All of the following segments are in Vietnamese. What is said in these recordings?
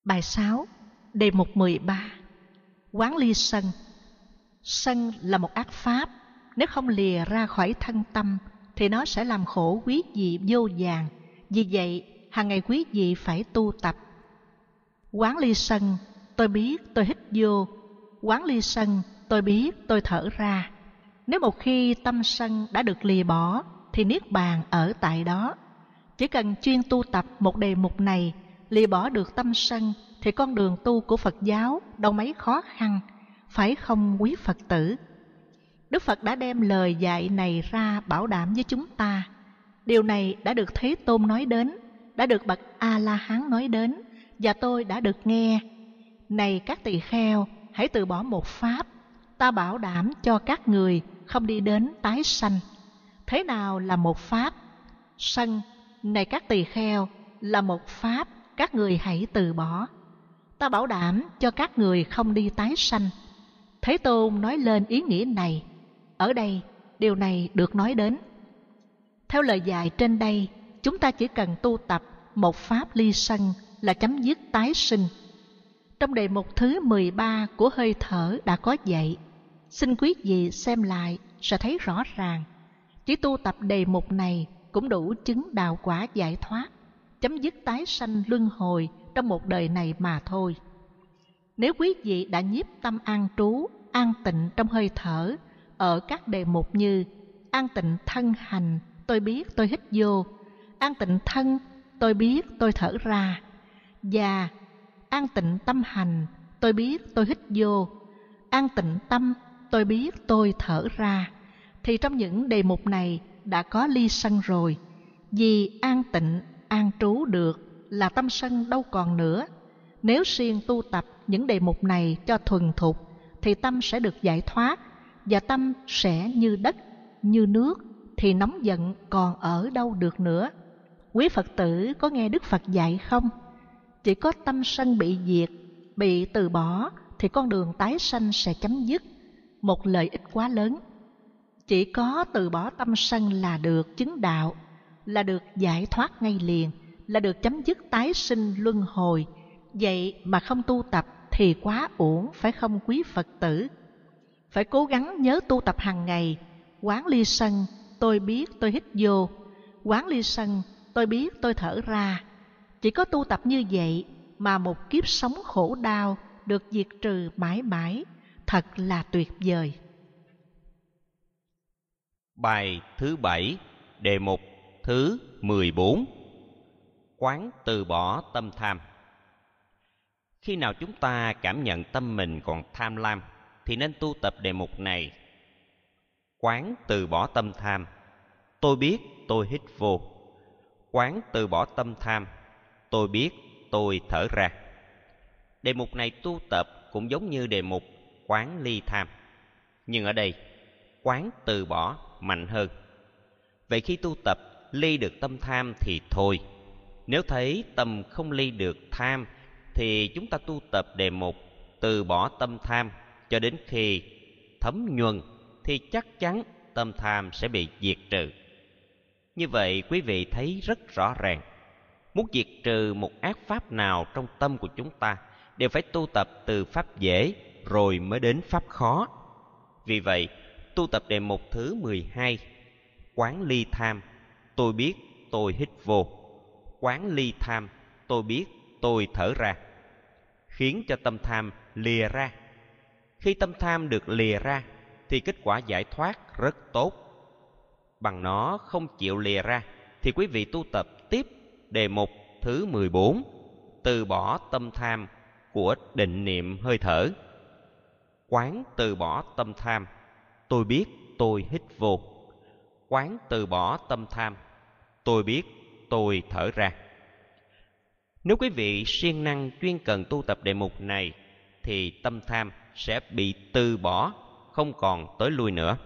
Bài 6, đề mục 13. Quán ly sân. Sân là một ác pháp, nếu không lìa ra khỏi thân tâm thì nó sẽ làm khổ quý vị vô vàn. Vì vậy, hàng ngày quý vị phải tu tập. Quán ly sân, tôi biết tôi hít vô. Quán ly sân, tôi biết tôi thở ra. Nếu một khi tâm sân đã được lìa bỏ thì niết bàn ở tại đó. Chỉ cần chuyên tu tập một đề mục này, lìa bỏ được tâm sân thì con đường tu của Phật giáo đâu mấy khó khăn, phải không quý Phật tử? Đức Phật đã đem lời dạy này ra bảo đảm với chúng ta. Điều này đã được Thế Tôn nói đến, đã được bậc A-la-hán nói đến, và tôi đã được nghe. Này các tỳ kheo, hãy từ bỏ một pháp, ta bảo đảm cho các người không đi đến tái sanh. Thế nào là một pháp? Sân, này các tỳ kheo, là một pháp, các người hãy từ bỏ. Ta bảo đảm cho các người không đi tái sanh. Thế Tôn nói lên ý nghĩa này. Ở đây, điều này được nói đến. Theo lời dạy trên đây, chúng ta chỉ cần tu tập một pháp ly sân là chấm dứt tái sinh. Trong đề mục thứ 13 của hơi thở đã có dạy. Xin quý vị xem lại sẽ thấy rõ ràng. Chỉ tu tập đề mục này cũng đủ chứng đạo quả giải thoát, chấm dứt tái sanh luân hồi trong một đời này mà thôi. Nếu quý vị đã nhiếp tâm an trú, an tịnh trong hơi thở ở các đề mục như an tịnh thân hành, tôi biết tôi hít vô, an tịnh thân, tôi biết tôi thở ra, và an tịnh tâm hành, tôi biết tôi hít vô, an tịnh tâm, tôi biết tôi thở ra, thì trong những đề mục này đã có ly sân rồi. Vì an tịnh, an trú được là tâm sân đâu còn nữa. Nếu siêng tu tập những đề mục này cho thuần thục thì tâm sẽ được giải thoát, và tâm sẽ như đất, như nước, thì nóng giận còn ở đâu được nữa. Quý Phật tử có nghe Đức Phật dạy không? Chỉ có tâm sân bị diệt, bị từ bỏ thì con đường tái sanh sẽ chấm dứt. Một lợi ích quá lớn. Chỉ có từ bỏ tâm sân là được chứng đạo, là được giải thoát ngay liền, là được chấm dứt tái sinh luân hồi. Vậy mà không tu tập thì quá uổng, phải không quý Phật tử? Phải cố gắng nhớ tu tập hàng ngày. Quán ly sân, tôi biết tôi hít vô. Quán ly sân, tôi biết tôi thở ra. Chỉ có tu tập như vậy mà một kiếp sống khổ đau được diệt trừ mãi mãi. Thật là tuyệt vời. Bài thứ 7, đề mục thứ 14. Quán từ bỏ tâm tham. Khi nào chúng ta cảm nhận tâm mình còn tham lam thì nên tu tập đề mục này. Quán từ bỏ tâm tham, tôi biết tôi hít vô. Quán từ bỏ tâm tham, tôi biết tôi thở ra. Đề mục này tu tập cũng giống như đề mục quán ly tham, nhưng ở đây quán từ bỏ mạnh hơn. Vậy khi tu tập ly được tâm tham thì thôi. Nếu thấy tâm không ly được tham thì chúng ta tu tập đề mục từ bỏ tâm tham cho đến khi thấm nhuần thì chắc chắn tâm tham sẽ bị diệt trừ. Như vậy quý vị thấy rất rõ ràng, muốn diệt trừ một ác pháp nào trong tâm của chúng ta đều phải tu tập từ pháp dễ rồi mới đến pháp khó. Vì vậy, tu tập đề mục thứ 12, quán ly tham, tôi biết tôi hít vô. Quán ly tham, tôi biết tôi thở ra, khiến cho tâm tham lìa ra. Khi tâm tham được lìa ra thì kết quả giải thoát rất tốt. Bằng nó không chịu lìa ra thì quý vị tu tập tiếp đề mục thứ 14, từ bỏ tâm tham của định niệm hơi thở. Quán từ bỏ tâm tham, tôi biết tôi hít vô. Quán từ bỏ tâm tham, tôi biết tôi thở ra. Nếu quý vị siêng năng chuyên cần tu tập đề mục này thì tâm tham sẽ bị từ bỏ, không còn tới lui nữa.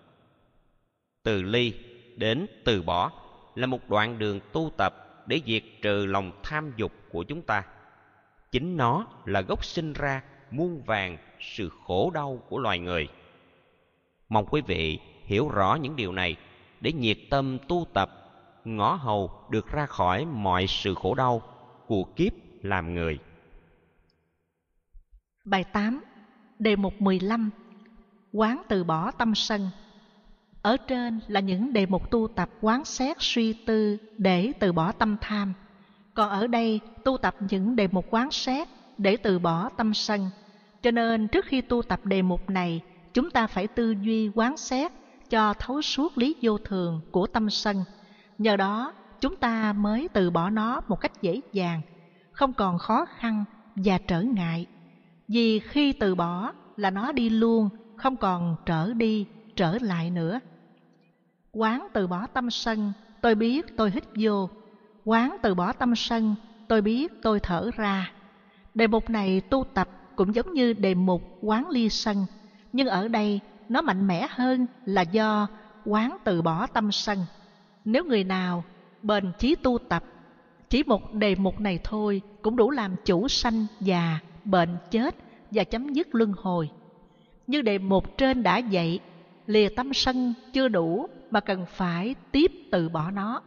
Từ ly đến từ bỏ là một đoạn đường tu tập để diệt trừ lòng tham dục của chúng ta. Chính nó là gốc sinh ra muôn vàn sự khổ đau của loài người. Mong quý vị hiểu rõ những điều này để nhiệt tâm tu tập, ngõ hầu được ra khỏi mọi sự khổ đau của kiếp làm người. Bài 8, đề mục 15. Quán từ bỏ tâm sân. Ở trên là những đề mục tu tập quán xét suy tư để từ bỏ tâm tham. Còn ở đây tu tập những đề mục quán xét để từ bỏ tâm sân. Cho nên trước khi tu tập đề mục này, chúng ta phải tư duy quán xét cho thấu suốt lý vô thường của tâm sân. Nhờ đó chúng ta mới từ bỏ nó một cách dễ dàng, không còn khó khăn và trở ngại. Vì khi từ bỏ là nó đi luôn, không còn trở đi, trở lại nữa. Quán từ bỏ tâm sân, tôi biết tôi hít vô. Quán từ bỏ tâm sân, tôi biết tôi thở ra. Đề mục này tu tập cũng giống như đề mục quán ly sân, nhưng ở đây nó mạnh mẽ hơn là do quán từ bỏ tâm sân. Nếu người nào bền chí tu tập, chỉ một đề mục này thôi cũng đủ làm chủ sanh già, bệnh chết và chấm dứt luân hồi. Như đề mục trên đã dạy, lìa tâm sân chưa đủ mà cần phải tiếp từ bỏ nó.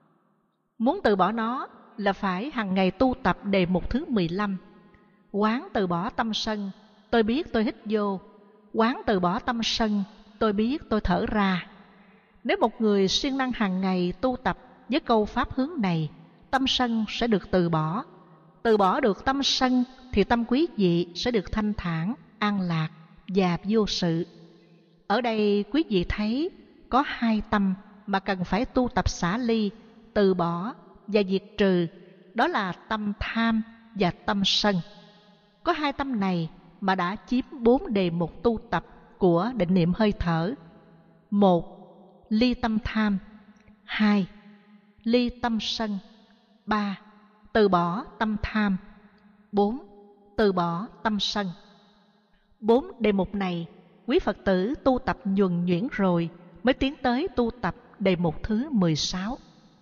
Muốn từ bỏ nó là phải hàng ngày tu tập đề mục thứ 15. Quán từ bỏ tâm sân, tôi biết tôi hít vô. Quán từ bỏ tâm sân, tôi biết tôi thở ra. Nếu một người siêng năng hàng ngày tu tập với câu pháp hướng này, tâm sân sẽ được từ bỏ. Từ bỏ được tâm sân thì tâm quý vị sẽ được thanh thản, an lạc và vô sự. Ở đây quý vị thấy có hai tâm mà cần phải tu tập xả ly, từ bỏ và diệt trừ, đó là tâm tham và tâm sân. Có hai tâm này mà đã chiếm 4 đề mục tu tập của định niệm hơi thở. 1. Ly tâm tham. 2. Ly tâm sân. 3. Từ bỏ tâm tham. 4. Từ bỏ tâm sân. 4 đề mục này quý Phật tử tu tập nhuần nhuyễn rồi mới tiến tới tu tập đề mục thứ 16.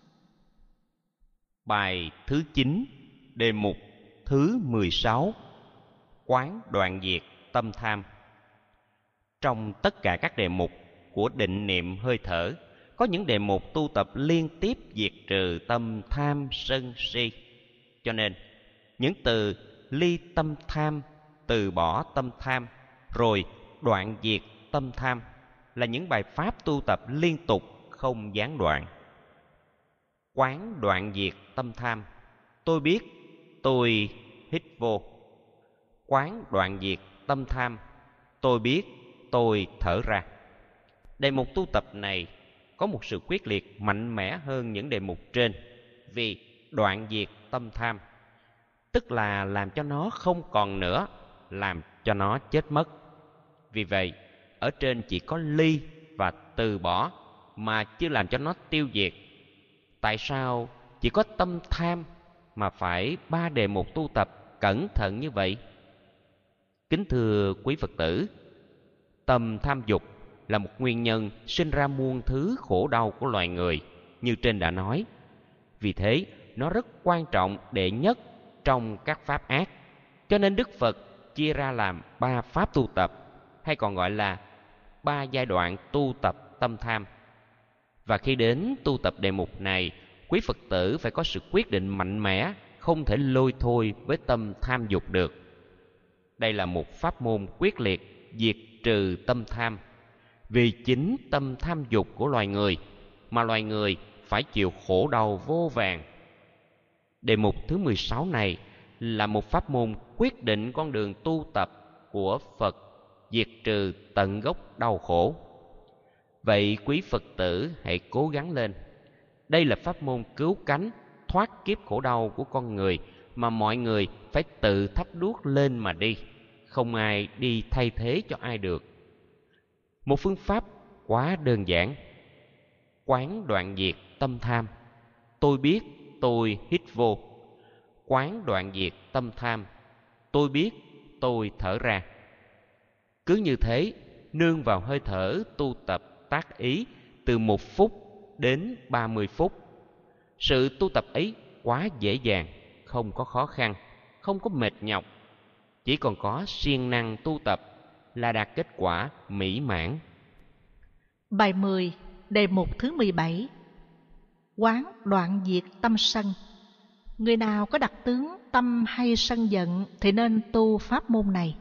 Bài thứ 9, đề mục thứ 16. Quán đoạn diệt tâm tham. Trong tất cả các đề mục của định niệm hơi thở, có những đề mục tu tập liên tiếp diệt trừ tâm tham sân si. Cho nên, những từ ly tâm tham, từ bỏ tâm tham, rồi đoạn diệt tâm tham là những bài pháp tu tập liên tục không gián đoạn. Quán đoạn diệt tâm tham, tôi biết tôi hít vô. Quán đoạn diệt tâm tham, tôi biết tôi thở ra. Đề mục tu tập này có một sự quyết liệt mạnh mẽ hơn những đề mục trên, vì đoạn diệt tâm tham, tức là làm cho nó không còn nữa, làm cho nó chết mất. Vì vậy, ở trên chỉ có ly và từ bỏ mà chưa làm cho nó tiêu diệt. Tại sao chỉ có tâm tham mà phải 3 đề mục tu tập cẩn thận như vậy? Kính thưa quý Phật tử, tâm tham dục là một nguyên nhân sinh ra muôn thứ khổ đau của loài người, như trên đã nói. Vì thế, nó rất quan trọng đệ nhất trong các pháp ác. Cho nên Đức Phật chia ra làm 3 pháp tu tập, hay còn gọi là 3 giai đoạn tu tập tâm tham. Và khi đến tu tập đề mục này, quý Phật tử phải có sự quyết định mạnh mẽ, không thể lôi thôi với tâm tham dục được. Đây là một pháp môn quyết liệt diệt trừ tâm tham. Vì chính tâm tham dục của loài người mà loài người phải chịu khổ đau vô vàn. Đề mục thứ 16 này là một pháp môn quyết định con đường tu tập của Phật diệt trừ tận gốc đau khổ. Vậy quý Phật tử hãy cố gắng lên. Đây là pháp môn cứu cánh, thoát kiếp khổ đau của con người mà mọi người phải tự thắp đuốc lên mà đi. Không ai đi thay thế cho ai được. Một phương pháp quá đơn giản. Quán đoạn diệt tâm tham, tôi biết tôi hít vô. Quán đoạn diệt tâm tham, tôi biết tôi thở ra. Cứ như thế, nương vào hơi thở tu tập tác ý từ 1 phút đến 30 phút. Sự tu tập ấy quá dễ dàng, không có khó khăn, không có mệt nhọc. Chỉ còn có siêng năng tu tập là đạt kết quả mỹ mãn. Bài 10, đề mục thứ 17. Quán đoạn diệt tâm sân. Người nào có đặc tướng tâm hay sân giận thì nên tu pháp môn này.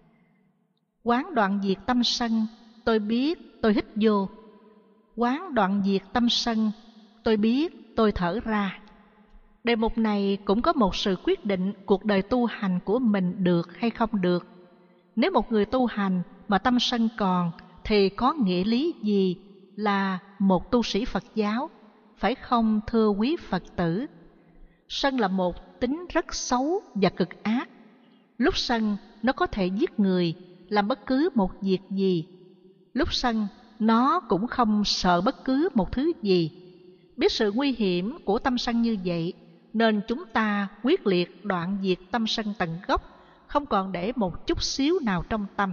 Quán đoạn diệt tâm sân, tôi biết, tôi hít vô. Quán đoạn diệt tâm sân, tôi biết, tôi thở ra. Đề mục này cũng có một sự quyết định cuộc đời tu hành của mình được hay không được. Nếu một người tu hành mà tâm sân còn thì có nghĩa lý gì là một tu sĩ Phật giáo, phải không thưa quý Phật tử? Sân là một tính rất xấu và cực ác. Lúc sân nó có thể giết người, làm bất cứ một việc gì. Lúc sân nó cũng không sợ bất cứ một thứ gì. Biết sự nguy hiểm của tâm sân như vậy, nên chúng ta quyết liệt đoạn diệt tâm sân tận gốc, không còn để một chút xíu nào trong tâm.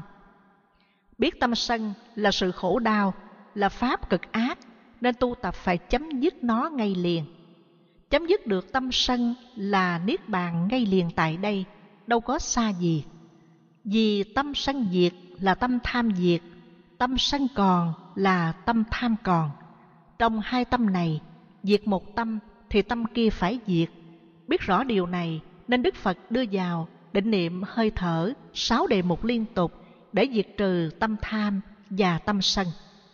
Biết tâm sân là sự khổ đau, là pháp cực ác, nên tu tập phải chấm dứt nó ngay liền. Chấm dứt được tâm sân là niết bàn ngay liền tại đây, đâu có xa gì. Vì tâm sân diệt là tâm tham diệt, tâm sân còn là tâm tham còn. Trong hai tâm này, diệt một tâm thì tâm kia phải diệt. Biết rõ điều này nên Đức Phật đưa vào định niệm hơi thở 6 đề mục liên tục để diệt trừ tâm tham và tâm sân.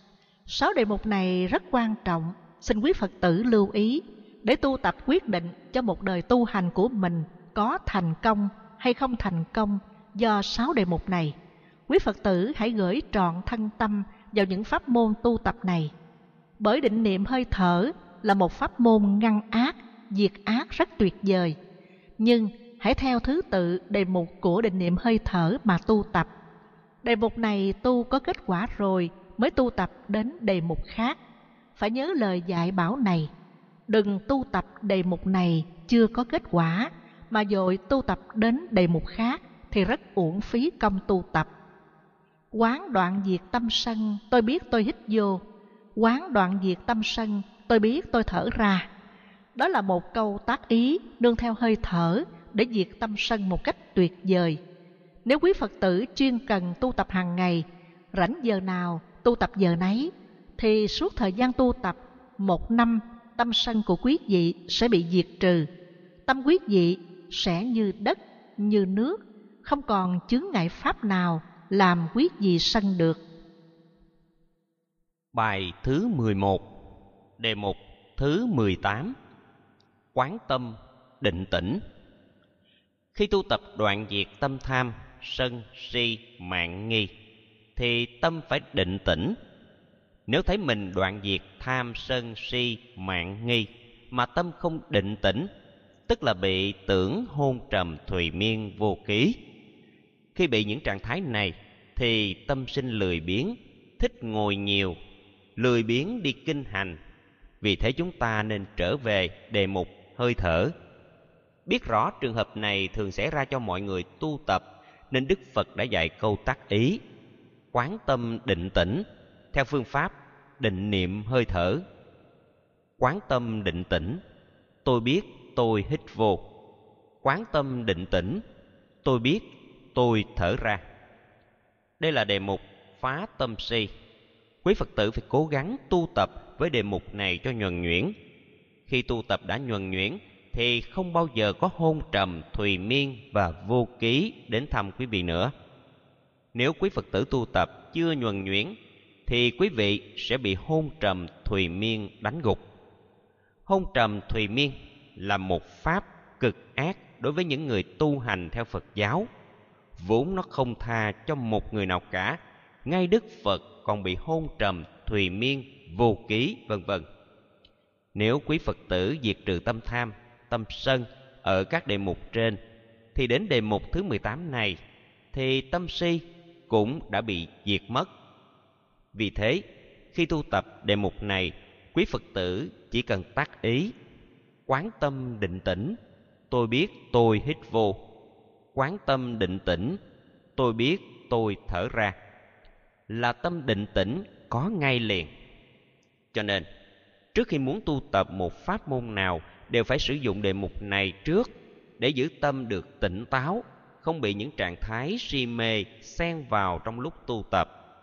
6 đề mục này rất quan trọng, xin quý Phật tử lưu ý để tu tập quyết định cho một đời tu hành của mình có thành công hay không thành công do 6 đề mục này. Quý Phật tử hãy gửi trọn thân tâm vào những pháp môn tu tập này. Bởi định niệm hơi thở là một pháp môn ngăn ác, diệt ác rất tuyệt vời. Nhưng hãy theo thứ tự đề mục của định niệm hơi thở mà tu tập. Đề mục này tu có kết quả rồi mới tu tập đến đề mục khác. Phải nhớ lời dạy bảo này. Đừng tu tập đề mục này chưa có kết quả mà vội tu tập đến đề mục khác thì rất uổng phí công tu tập. Quán đoạn diệt tâm sân, tôi biết tôi hít vô. Quán đoạn diệt tâm sân, tôi biết tôi thở ra. Đó là một câu tác ý nương theo hơi thở để diệt tâm sân một cách tuyệt vời. Nếu quý Phật tử chuyên cần tu tập hàng ngày, rảnh giờ nào tu tập giờ nấy, thì suốt thời gian tu tập 1 năm, tâm sân của quý vị sẽ bị diệt trừ. Tâm quý vị sẽ như đất, như nước, không còn chướng ngại pháp nào làm quý vị sân được. Bài thứ 11, đề mục thứ 18. Quán tâm định tĩnh. Khi tu tập đoạn diệt tâm tham, sân, si, mạn nghi thì tâm phải định tĩnh. Nếu thấy mình đoạn diệt tham, sân, si, mạn nghi mà tâm không định tĩnh, tức là bị tưởng hôn trầm thùy miên vô ký. Khi bị những trạng thái này thì tâm sinh lười biếng, thích ngồi nhiều, lười biếng đi kinh hành. Vì thế chúng ta nên trở về đề mục hơi thở. Biết rõ trường hợp này thường xảy ra cho mọi người tu tập, nên Đức Phật đã dạy câu tác ý quán tâm định tĩnh theo phương pháp định niệm hơi thở. Quán tâm định tĩnh, tôi biết tôi hít vô. Quán tâm định tĩnh, tôi biết tôi thở ra. Đây là đề mục phá tâm si. Quý Phật tử phải cố gắng tu tập với đề mục này cho nhuần nhuyễn. Khi tu tập đã nhuần nhuyễn thì không bao giờ có hôn trầm, thùy miên và vô ký đến thăm quý vị nữa. Nếu quý Phật tử tu tập chưa nhuần nhuyễn thì quý vị sẽ bị hôn trầm, thùy miên đánh gục. Hôn trầm, thùy miên là một pháp cực ác đối với những người tu hành theo Phật giáo. Vốn nó không tha cho một người nào cả. Ngay Đức Phật còn bị hôn trầm, thùy miên, vô ký, vân vân. Nếu quý Phật tử diệt trừ tâm tham, tâm sân ở các đề mục trên, thì đến đề mục thứ 18 này thì tâm si cũng đã bị diệt mất. Vì thế, khi tu tập đề mục này, quý Phật tử chỉ cần tác ý quán tâm định tĩnh, tôi biết tôi hít vô. Quán tâm định tĩnh, tôi biết tôi thở ra, là tâm định tĩnh có ngay liền. Cho nên, trước khi muốn tu tập một pháp môn nào đều phải sử dụng đề mục này trước để giữ tâm được tỉnh táo, không bị những trạng thái si mê xen vào trong lúc tu tập.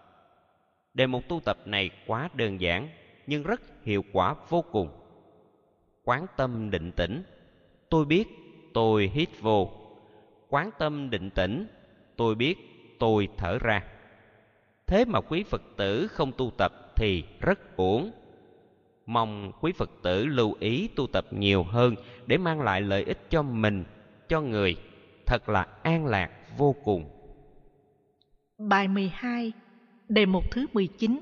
Đề mục tu tập này quá đơn giản nhưng rất hiệu quả vô cùng. Quán tâm định tĩnh, tôi biết tôi hít vô. Quán tâm định tĩnh, tôi biết tôi thở ra. Thế mà quý Phật tử không tu tập thì rất uổng. Mong quý Phật tử lưu ý tu tập nhiều hơn để mang lại lợi ích cho mình, cho người, thật là an lạc vô cùng. Bài 12, đề mục thứ 19.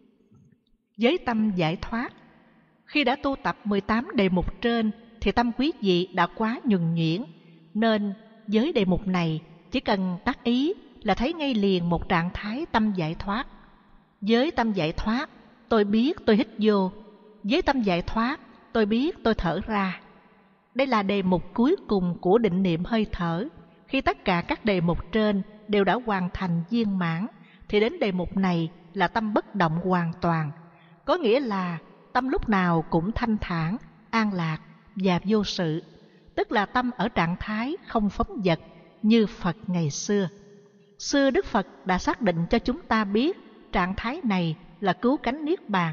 Giới tâm giải thoát. Khi đã tu tập 18 đề mục trên thì tâm quý vị đã quá nhuần nhuyễn, nên với đề mục này chỉ cần tác ý là thấy ngay liền một trạng thái tâm giải thoát. Với tâm giải thoát, tôi biết tôi hít vô. Với tâm giải thoát, tôi biết tôi thở ra. Đây là đề mục cuối cùng của định niệm hơi thở. Khi tất cả các đề mục trên đều đã hoàn thành viên mãn, thì đến đề mục này là tâm bất động hoàn toàn. Có nghĩa là tâm lúc nào cũng thanh thản, an lạc và vô sự, tức là tâm ở trạng thái không phóng dật như Phật ngày xưa. Xưa Đức Phật đã xác định cho chúng ta biết trạng thái này là cứu cánh niết bàn.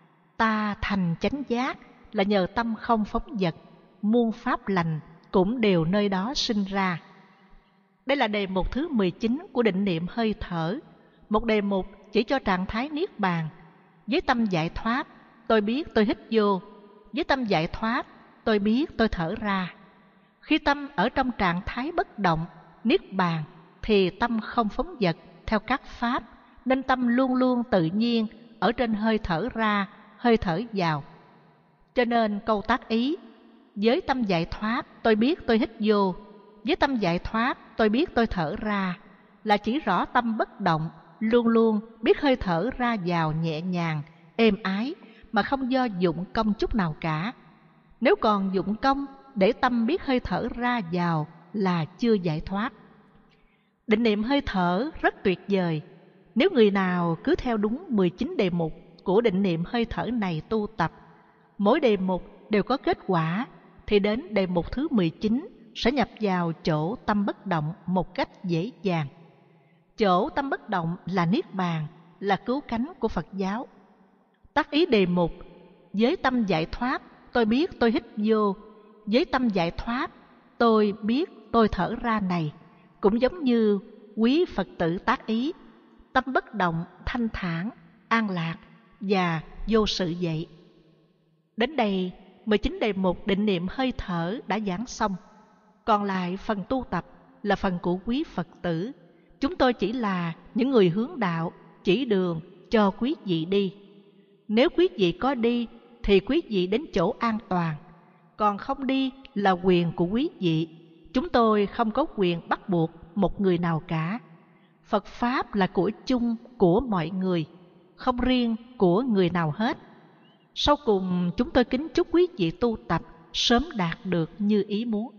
Ta thành chánh giác là nhờ tâm không phóng dật, muôn pháp lành cũng đều nơi đó sinh ra. Đây là đề mục thứ 19 của định niệm hơi thở, một đề mục chỉ cho trạng thái niết bàn. Với tâm giải thoát, tôi biết tôi hít vô. Với tâm giải thoát, tôi biết tôi thở ra. Khi tâm ở trong trạng thái bất động, niết bàn, thì tâm không phóng dật theo các pháp, nên tâm luôn luôn tự nhiên ở trên hơi thở ra, hơi thở vào. Cho nên câu tác ý, với tâm giải thoát, tôi biết tôi hít vô. Với tâm giải thoát, tôi biết tôi thở ra, là chỉ rõ tâm bất động, luôn luôn biết hơi thở ra vào nhẹ nhàng, êm ái, mà không do dụng công chút nào cả. Nếu còn dụng công để tâm biết hơi thở ra vào là chưa giải thoát. Định niệm hơi thở rất tuyệt vời. Nếu người nào cứ theo đúng 19 đề mục của định niệm hơi thở này tu tập, mỗi đề mục đều có kết quả, thì đến đề mục thứ 19 sẽ nhập vào chỗ tâm bất động một cách dễ dàng. Chỗ tâm bất động là niết bàn, là cứu cánh của Phật giáo. Tác ý đề mục, với tâm giải thoát, tôi biết tôi hít vô. Với tâm giải thoát, tôi biết tôi thở ra này, cũng giống như quý Phật tử tác ý, tâm bất động, thanh thản, an lạc và vô sự vậy. Đến đây, 19 đề mục định niệm hơi thở đã giảng xong. Còn lại phần tu tập là phần của quý Phật tử. Chúng tôi chỉ là những người hướng đạo, chỉ đường cho quý vị đi. Nếu quý vị có đi thì quý vị đến chỗ an toàn, còn không đi là quyền của quý vị. Chúng tôi không có quyền bắt buộc một người nào cả. Phật Pháp là của chung của mọi người, không riêng của người nào hết. Sau cùng, chúng tôi kính chúc quý vị tu tập sớm đạt được như ý muốn.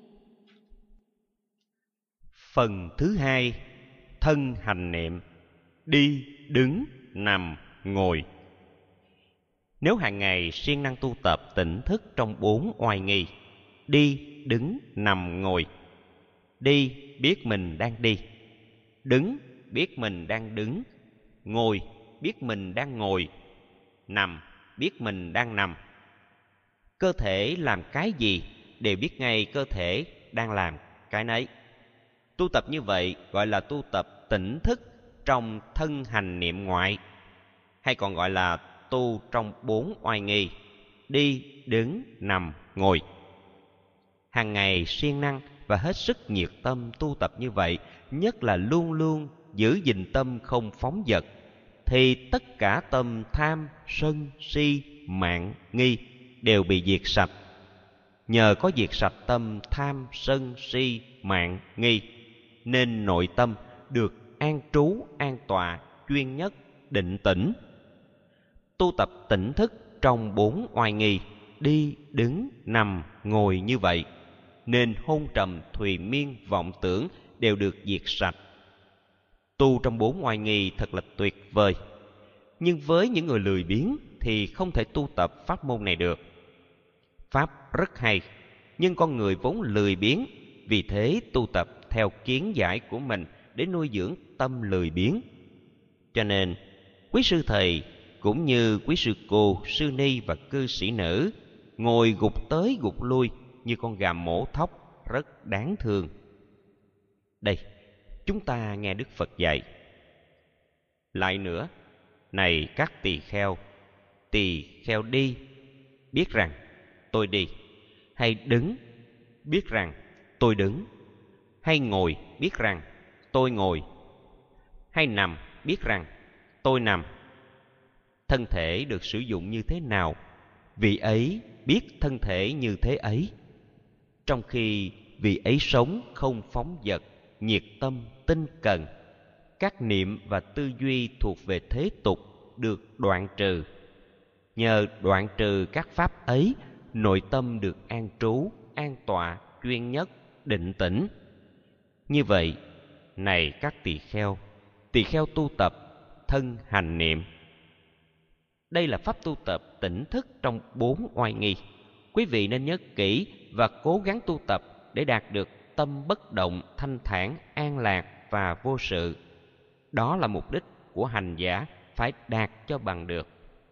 Phần thứ hai, thân hành niệm, đi, đứng, nằm, ngồi. Nếu hàng ngày siêng năng tu tập tỉnh thức trong 4 oai nghi, đi, đứng, nằm, ngồi. Đi, biết mình đang đi. Đứng, biết mình đang đứng. Ngồi, biết mình đang ngồi. Nằm, biết mình đang nằm. Cơ thể làm cái gì đều biết ngay cơ thể đang làm cái nấy. Tu tập như vậy gọi là tu tập tỉnh thức trong thân hành niệm ngoại, hay còn gọi là tu trong 4 oai nghi, đi, đứng, nằm, ngồi. Hàng ngày siêng năng và hết sức nhiệt tâm tu tập như vậy, nhất là luôn luôn giữ gìn tâm không phóng dật, thì tất cả tâm tham, sân, si, mạn, nghi đều bị diệt sạch. Nhờ có diệt sạch tâm tham, sân, si, mạn, nghi, nên nội tâm được an trú, an tọa, chuyên nhất, định tĩnh. Tu tập tỉnh thức trong 4 oai nghi, đi, đứng, nằm, ngồi như vậy, nên hôn trầm, thùy miên, vọng tưởng đều được diệt sạch. Tu trong 4 oai nghi thật là tuyệt vời. Nhưng với những người lười biếng thì không thể tu tập pháp môn này được. Pháp rất hay, nhưng con người vốn lười biếng, vì thế tu tập theo kiến giải của mình để nuôi dưỡng tâm lười biếng. Cho nên, quý sư thầy cũng như quý sư cô, sư ni và cư sĩ nữ ngồi gục tới gục lui như con gà mổ thóc rất đáng thương. Đây, chúng ta nghe Đức Phật dạy. Lại nữa, này các tỳ kheo đi, biết rằng tôi đi, hay đứng, biết rằng tôi đứng, hay ngồi, biết rằng tôi ngồi, hay nằm, biết rằng tôi nằm. Thân thể được sử dụng như thế nào, vị ấy biết thân thể như thế ấy. Trong khi vị ấy sống không phóng dật, nhiệt tâm, tinh cần, các niệm và tư duy thuộc về thế tục được đoạn trừ. Nhờ đoạn trừ các pháp ấy, nội tâm được an trú, an tọa, chuyên nhất, định tĩnh. Như vậy, này các tỳ kheo tu tập thân hành niệm. Đây là pháp tu tập tỉnh thức trong 4 oai nghi. Quý vị nên nhớ kỹ và cố gắng tu tập để đạt được tâm bất động, thanh thản, an lạc và vô sự. Đó là mục đích của hành giả phải đạt cho bằng được.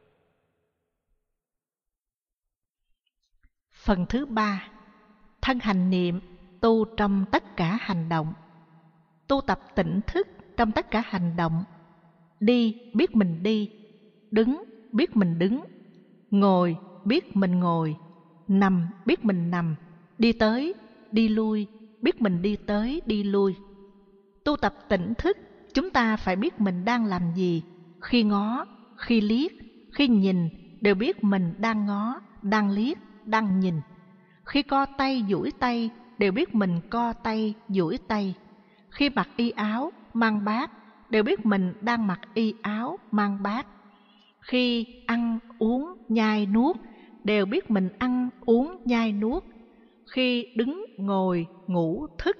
Phần thứ 3. Thân hành niệm tu trong tất cả hành động. Tu tập tỉnh thức trong tất cả hành động. Đi biết mình đi, đứng biết mình đứng, ngồi biết mình ngồi, nằm biết mình nằm, đi tới, đi lui biết mình đi tới, đi lui. Tu tập tỉnh thức, chúng ta phải biết mình đang làm gì. Khi ngó, khi liếc, khi nhìn đều biết mình đang ngó, đang liếc, đang nhìn. Khi co tay, duỗi tay đều biết mình co tay, duỗi tay. Khi mặc y áo, mang bát đều biết mình đang mặc y áo, mang bát. Khi ăn, uống, nhai, nuốt đều biết mình ăn, uống, nhai, nuốt. Khi đứng, ngồi, ngủ, thức,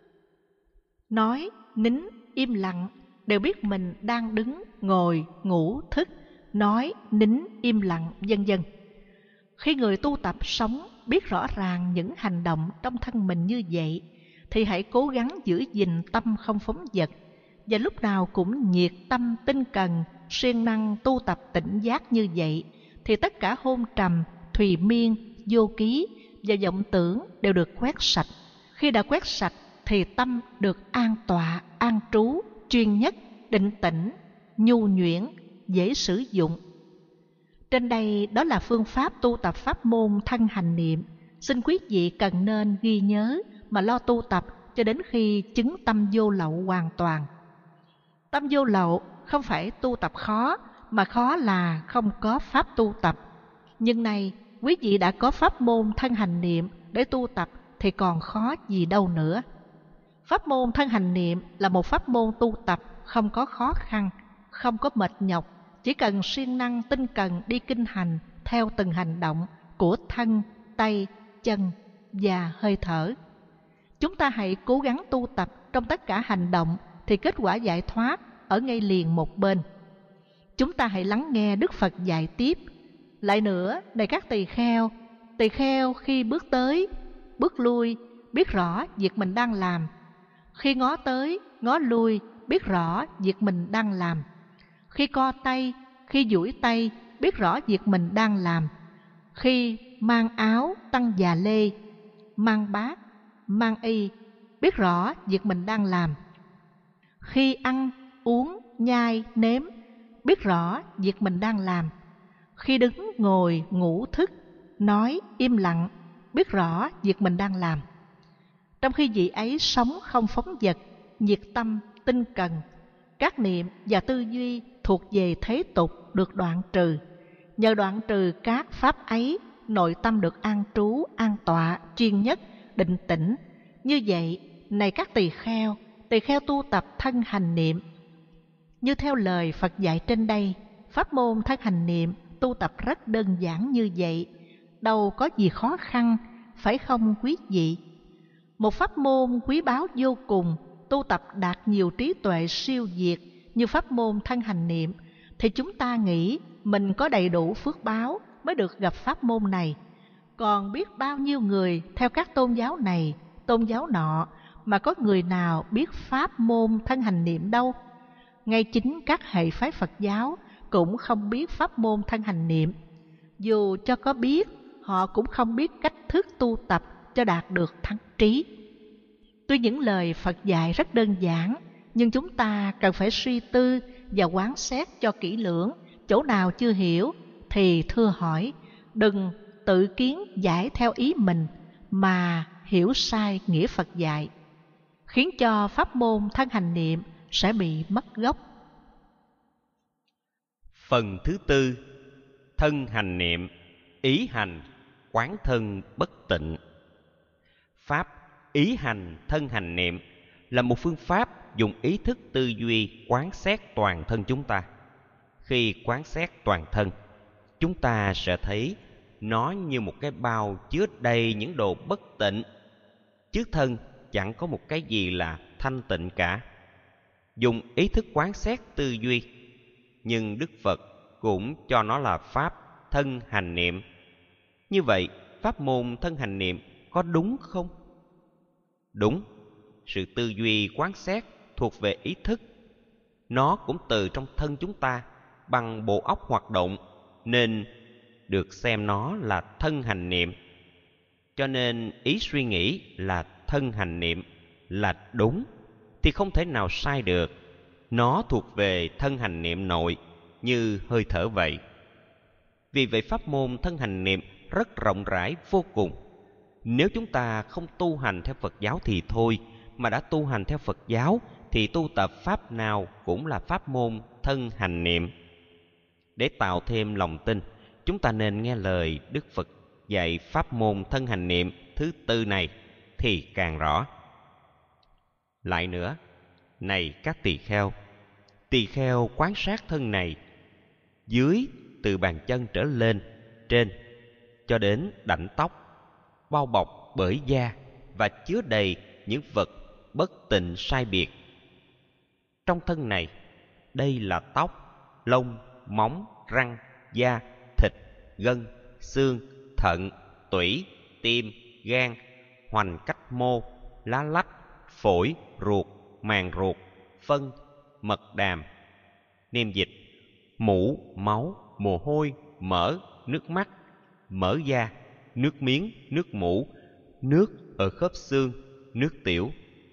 nói, nín, im lặng đều biết mình đang đứng, ngồi, ngủ, thức, nói, nín, im lặng, vân vân. Khi người tu tập sống biết rõ ràng những hành động trong thân mình như vậy, thì hãy cố gắng giữ gìn tâm không phóng dật, và lúc nào cũng nhiệt tâm tinh cần, siêng năng tu tập tỉnh giác như vậy, thì tất cả hôn trầm, thùy miên, vô ký và vọng tưởng đều được quét sạch. Khi đã quét sạch thì tâm được an tọa, an trú, chuyên nhất, định tĩnh, nhu nhuyễn, dễ sử dụng. Trên đây đó là phương pháp tu tập pháp môn thân hành niệm. Xin quý vị cần nên ghi nhớ mà lo tu tập cho đến khi chứng tâm vô lậu hoàn toàn. Tâm vô lậu không phải tu tập khó, mà khó là không có pháp tu tập. Nhưng nay quý vị đã có pháp môn thân hành niệm để tu tập thì còn khó gì đâu nữa. Pháp môn thân hành niệm là một pháp môn tu tập không có khó khăn, không có mệt nhọc, chỉ cần siêng năng tinh cần đi kinh hành theo từng hành động của thân, tay, chân và hơi thở. Chúng ta hãy cố gắng tu tập trong tất cả hành động thì kết quả giải thoát ở ngay liền một bên. Chúng ta hãy lắng nghe Đức Phật dạy tiếp. Lại nữa, này các tỳ kheo khi bước tới, bước lui, biết rõ việc mình đang làm. Khi ngó tới, ngó lui, biết rõ việc mình đang làm. Khi co tay, khi duỗi tay, biết rõ việc mình đang làm. Khi mang áo, tăng già lê, mang bát, mang y, biết rõ việc mình đang làm. Khi ăn, uống, nhai, nếm, biết rõ việc mình đang làm. Khi đứng, ngồi, ngủ, thức, nói, im lặng, biết rõ việc mình đang làm. Trong khi vị ấy sống không phóng dật, nhiệt tâm, tinh cần, các niệm và tư duy thuộc về thế tục được đoạn trừ. Nhờ đoạn trừ các pháp ấy, nội tâm được an trú, an tọa, chuyên nhất, định tĩnh. Như vậy, này các tỳ kheo tu tập thân hành niệm. Như theo lời Phật dạy trên đây, pháp môn thân hành niệm tu tập rất đơn giản như vậy, đâu có gì khó khăn, phải không quý vị? Một pháp môn quý báu vô cùng, tu tập đạt nhiều trí tuệ siêu việt như pháp môn thân hành niệm, thì chúng ta nghĩ mình có đầy đủ phước báo mới được gặp pháp môn này. Còn biết bao nhiêu người theo các tôn giáo này, tôn giáo nọ, mà có người nào biết pháp môn thân hành niệm đâu. Ngay chính các hệ phái Phật giáo cũng không biết pháp môn thân hành niệm. Dù cho có biết, họ cũng không biết cách thức tu tập cho đạt được thắng trí. Tuy những lời Phật dạy rất đơn giản, nhưng chúng ta cần phải suy tư và quán xét cho kỹ lưỡng. Chỗ nào chưa hiểu thì thưa hỏi, đừng tự kiến giải theo ý mình mà hiểu sai nghĩa Phật dạy, khiến cho pháp môn thân hành niệm sẽ bị mất gốc. Phần thứ tư, thân hành niệm, ý hành, quán thân bất tịnh. Pháp ý hành thân hành niệm là một phương pháp dùng ý thức tư duy quán xét toàn thân chúng ta. Khi quán xét toàn thân, chúng ta sẽ thấy nó như một cái bao chứa đầy những đồ bất tịnh. Trước thân chẳng có một cái gì là thanh tịnh cả. Dùng ý thức quán xét tư duy, nhưng Đức Phật cũng cho nó là pháp thân hành niệm. Như vậy, pháp môn thân hành niệm có đúng không? Đúng, sự tư duy quán xét thuộc về ý thức. Nó cũng từ trong thân chúng ta bằng bộ óc hoạt động, nên được xem nó là thân hành niệm. Cho nên ý suy nghĩ là thân hành niệm là đúng thì không thể nào sai được. Nó thuộc về thân hành niệm nội như hơi thở vậy. Vì vậy pháp môn thân hành niệm rất rộng rãi vô cùng. Nếu chúng ta không tu hành theo Phật giáo thì thôi, mà đã tu hành theo Phật giáo thì tu tập pháp nào cũng là pháp môn thân hành niệm. Để tạo thêm lòng tin, chúng ta nên nghe lời Đức Phật dạy pháp môn thân hành niệm thứ tư này thì càng rõ. Lại nữa, này các tỳ kheo quán sát thân này, dưới từ bàn chân trở lên, trên cho đến đảnh tóc, bao bọc bởi da và chứa đầy những vật bất tịnh sai biệt. Trong thân này, đây là tóc, lông, móng, răng, da, thịt, gân, xương, thận, tủy, tim, gan, hoành cách mô, lá lách, phổi, ruột, màng ruột, phân, mật đàm, niêm dịch, mũ, máu, mồ hôi, mỡ, nước mắt, mỡ da, nước miếng, nước mũ, nước ở khớp xương, nước tiểu.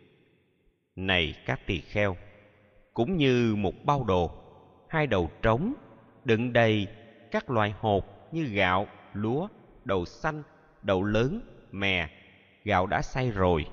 Này các tỳ kheo, cũng như một bao đồ, hai đầu trống đựng đầy các loại hột như gạo, lúa, đậu xanh, đậu lớn, mè, gạo đã xay rồi.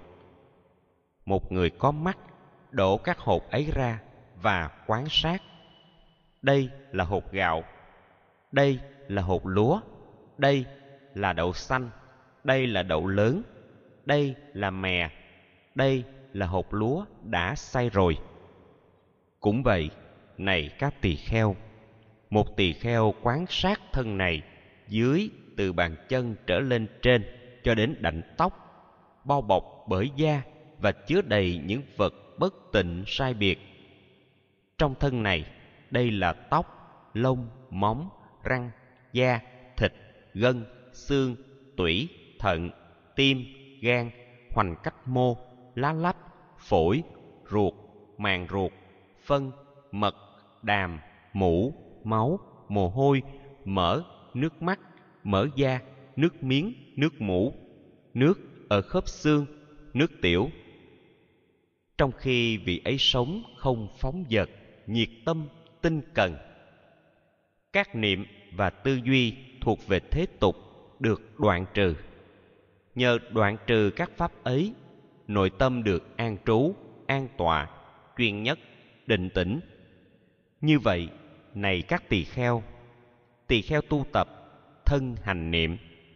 Một người có mắt đổ các hột ấy ra và quan sát. Đây là hột gạo, đây là hột lúa, đây là đậu xanh, đây là đậu lớn, đây là mè, đây là hột lúa đã xay rồi. Cũng vậy, này các tỳ kheo, một tỳ kheo quan sát thân này dưới từ bàn chân trở lên trên cho đến đảnh tóc, bao bọc bởi da và chứa đầy những vật bất tịnh sai biệt. Trong thân này, đây là tóc, lông, móng, răng, da, thịt, gân, xương, tủy, thận, tim, gan, hoành cách mô, lá lách, phổi, ruột, màng ruột, phân, mật, đàm, mũ, máu, mồ hôi, mỡ, nước mắt, mỡ da, nước miếng, nước mũ, nước ở khớp xương, nước tiểu. Trong khi vị ấy sống không phóng dật, nhiệt tâm, tinh cần, các niệm và tư duy thuộc về thế tục được đoạn trừ. Nhờ đoạn trừ các pháp ấy, nội tâm được an trú, an tọa, chuyên nhất, định tĩnh. Như vậy, này các tỳ kheo tu tập thân hành niệm.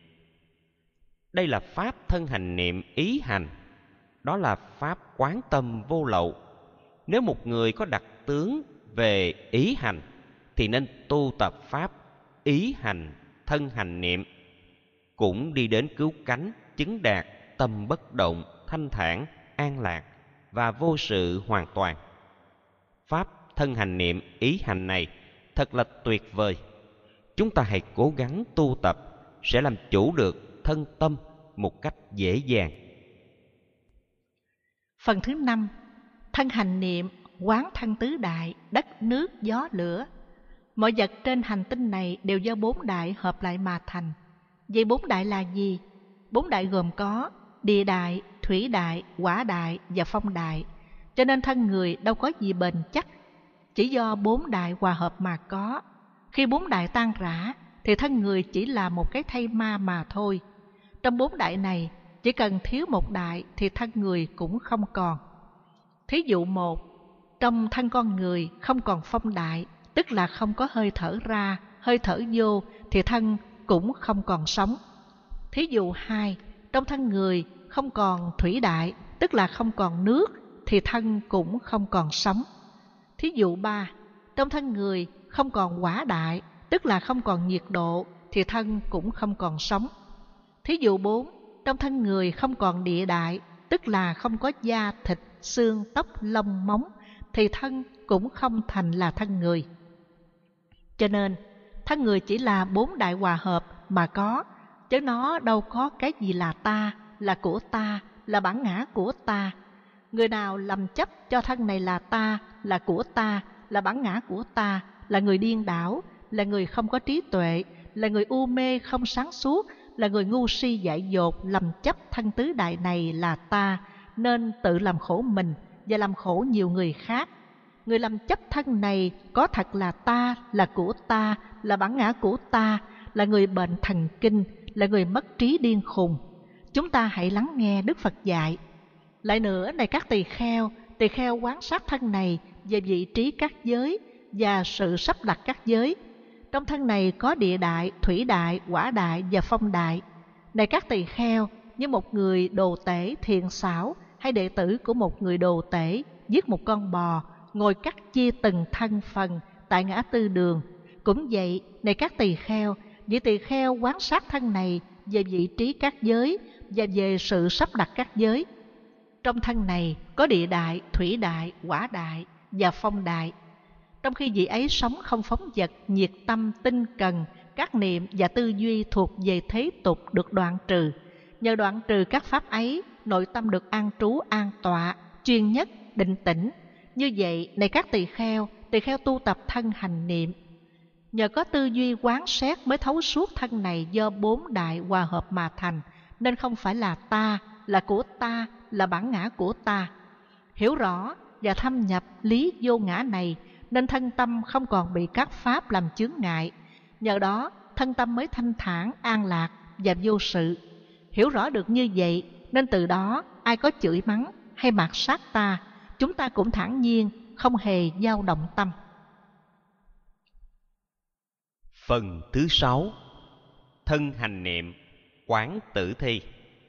Đây là pháp thân hành niệm ý hành, đó là pháp quán tâm vô lậu. Nếu một người có đặc tướng về ý hành thì nên tu tập pháp ý hành thân hành niệm, cũng đi đến cứu cánh, chứng đạt tâm bất động, thanh thản, an lạc và vô sự hoàn toàn. Pháp thân hành niệm ý hành này thật là tuyệt vời. Chúng ta hãy cố gắng tu tập, sẽ làm chủ được thân tâm một cách dễ dàng. Phần thứ 5, thân hành niệm quán thân tứ đại, đất nước gió lửa. Mọi vật trên hành tinh này đều do bốn đại hợp lại mà thành. Vậy bốn đại là gì? Bốn đại gồm có địa đại, thủy đại, hỏa đại và phong đại. Cho nên thân người đâu có gì bền chắc, chỉ do 4 đại hòa hợp mà có. Khi 4 đại tan rã thì thân người chỉ là một cái thây ma mà thôi. Trong 4 đại này, chỉ cần thiếu một đại thì thân người cũng không còn. Thí dụ một, trong thân con người không còn phong đại, tức là không có hơi thở ra, hơi thở vô thì thân cũng không còn sống. Thí dụ hai, trong thân người không còn thủy đại, tức là không còn nước thì thân cũng không còn sống. Thí dụ ba, trong thân người không còn hỏa đại, tức là không còn nhiệt độ thì thân cũng không còn sống. Thí dụ bốn, trong thân người không còn địa đại, tức là không có da, thịt, xương, tóc, lông, móng thì thân cũng không thành là thân người. Cho nên, thân người chỉ là 4 đại hòa hợp mà có, chứ nó đâu có cái gì là ta, là của ta, là bản ngã của ta. Người nào lầm chấp cho thân này là ta, là của ta, là bản ngã của ta, là người điên đảo, là người không có trí tuệ, là người u mê không sáng suốt, là người ngu si dại dột, lầm chấp thân tứ đại này là ta, nên tự làm khổ mình và làm khổ nhiều người khác. Người lầm chấp thân này có thật là ta, là của ta, là bản ngã của ta, là người bệnh thần kinh, là người mất trí điên khùng. Chúng ta hãy lắng nghe Đức Phật dạy. Lại nữa, này các tỳ kheo quán sát thân này về vị trí các giới và sự sắp đặt các giới. Trong thân này có địa đại, thủy đại, hỏa đại và phong đại. Này các tỳ kheo, như một người đồ tể thiện xảo hay đệ tử của một người đồ tể giết một con bò, ngồi cắt chia từng thân phần tại ngã tư đường. Cũng vậy, này các tỳ kheo, vị tỳ kheo quán sát thân này về vị trí các giới và về sự sắp đặt các giới. Trong thân này có địa đại, thủy đại, hỏa đại và phong đại. Trong khi vị ấy sống không phóng dật, nhiệt tâm, tinh cần, các niệm và tư duy thuộc về thế tục được đoạn trừ. Nhờ đoạn trừ các pháp ấy, nội tâm được an trú, an tọa, chuyên nhất, định tĩnh. Như vậy, này các tỳ kheo tu tập thân hành niệm. Nhờ có tư duy quán xét mới thấu suốt thân này do 4 đại hòa hợp mà thành, nên không phải là ta, là của ta, là bản ngã của ta. Hiểu rõ và thâm nhập lý vô ngã này, nên thân tâm không còn bị các pháp làm chướng ngại. Nhờ đó, thân tâm mới thanh thản, an lạc và vô sự. Hiểu rõ được như vậy, nên từ đó ai có chửi mắng hay mạt sát ta, chúng ta cũng thản nhiên, không hề dao động tâm. Phần thứ 6. Thân hành niệm, quán tử thi.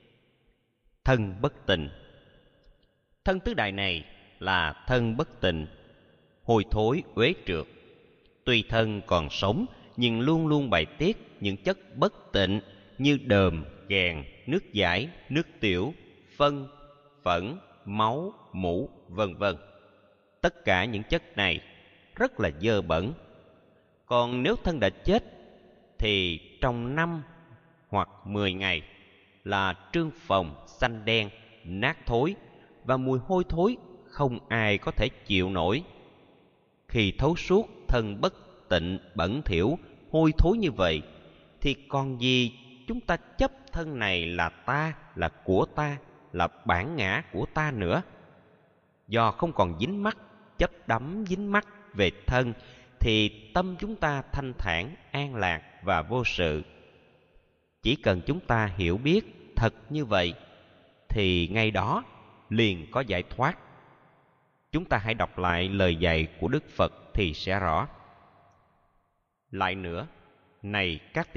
Thân bất tịnh. Thân tứ đại này là thân bất tịnh, hôi thối uế trượt. Tuy thân còn sống nhưng luôn luôn bài tiết những chất bất tịnh như đờm, ghèn, nước dãi, nước tiểu, phân, phẫn, máu, mủ, vân vân. Tất cả những chất này rất là dơ bẩn. Còn nếu thân đã chết thì trong 5 hoặc 10 ngày là trương phồng, xanh đen, nát thối và mùi hôi thối không ai có thể chịu nổi. Khi thấu suốt thân bất tịnh, bẩn thỉu, hôi thối như vậy thì còn gì chúng ta chấp thân này là ta, là của ta, là bản ngã của ta nữa. Do không còn dính mắc, chấp đắm dính mắc về thân thì tâm chúng ta thanh thản, an lạc và vô sự. Chỉ cần chúng ta hiểu biết thật như vậy thì ngay đó liền có giải thoát. Chúng ta hãy đọc lại lời dạy của Đức Phật thì sẽ rõ. Lại nữa, này các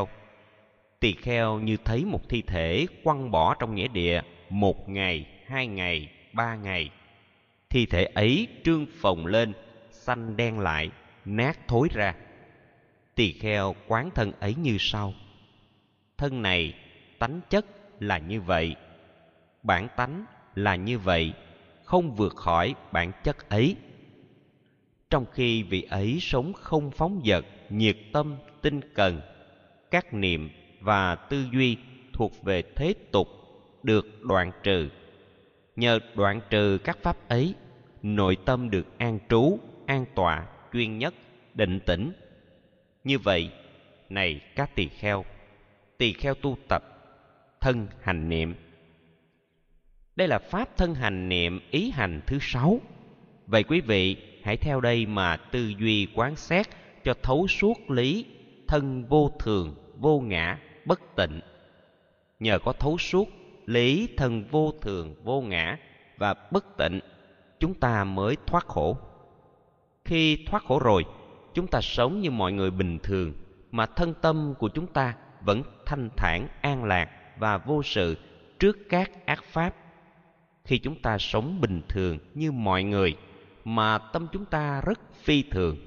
tỳ kheo như thấy một thi thể quăng bỏ trong nghĩa địa 1 ngày, 2 ngày, 3 ngày. Thi thể ấy trương phồng lên, xanh đen lại, nát thối ra. Tỳ kheo quán thân ấy như sau. Thân này tánh chất là như vậy, bản tánh là như vậy, không vượt khỏi bản chất ấy. Trong khi vị ấy sống không phóng dật, nhiệt tâm, tinh cần, các niệm và tư duy thuộc về thế tục được đoạn trừ. Nhờ đoạn trừ các pháp ấy, nội tâm được an trú, an tọa, chuyên nhất, định tĩnh. Như vậy, này các tỳ kheo tu tập thân hành niệm, Đây là pháp thân hành niệm ý hành thứ 6. Vậy quý vị hãy theo đây mà tư duy quán xét cho thấu suốt lý thân vô thường, vô ngã, bất tịnh. Nhờ có thấu suốt lý thân vô thường, vô ngã và bất tịnh, chúng ta mới thoát khổ. Khi thoát khổ rồi, chúng ta sống như mọi người bình thường, mà thân tâm của chúng ta vẫn thanh thản, an lạc và vô sự trước các ác pháp. Khi chúng ta sống bình thường như mọi người, mà tâm chúng ta rất phi thường,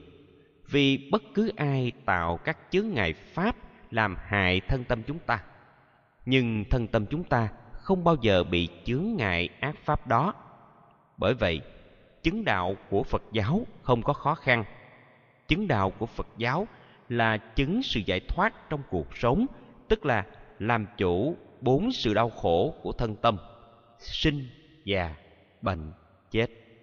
vì bất cứ ai tạo các chướng ngại pháp làm hại thân tâm chúng ta. Nhưng thân tâm chúng ta không bao giờ bị chướng ngại ác pháp đó. Bởi vậy, chứng đạo của Phật giáo không có khó khăn. Chứng đạo của Phật giáo là chứng sự giải thoát trong cuộc sống, tức là làm chủ 4 sự đau khổ của thân tâm: sinh, già, bệnh, chết.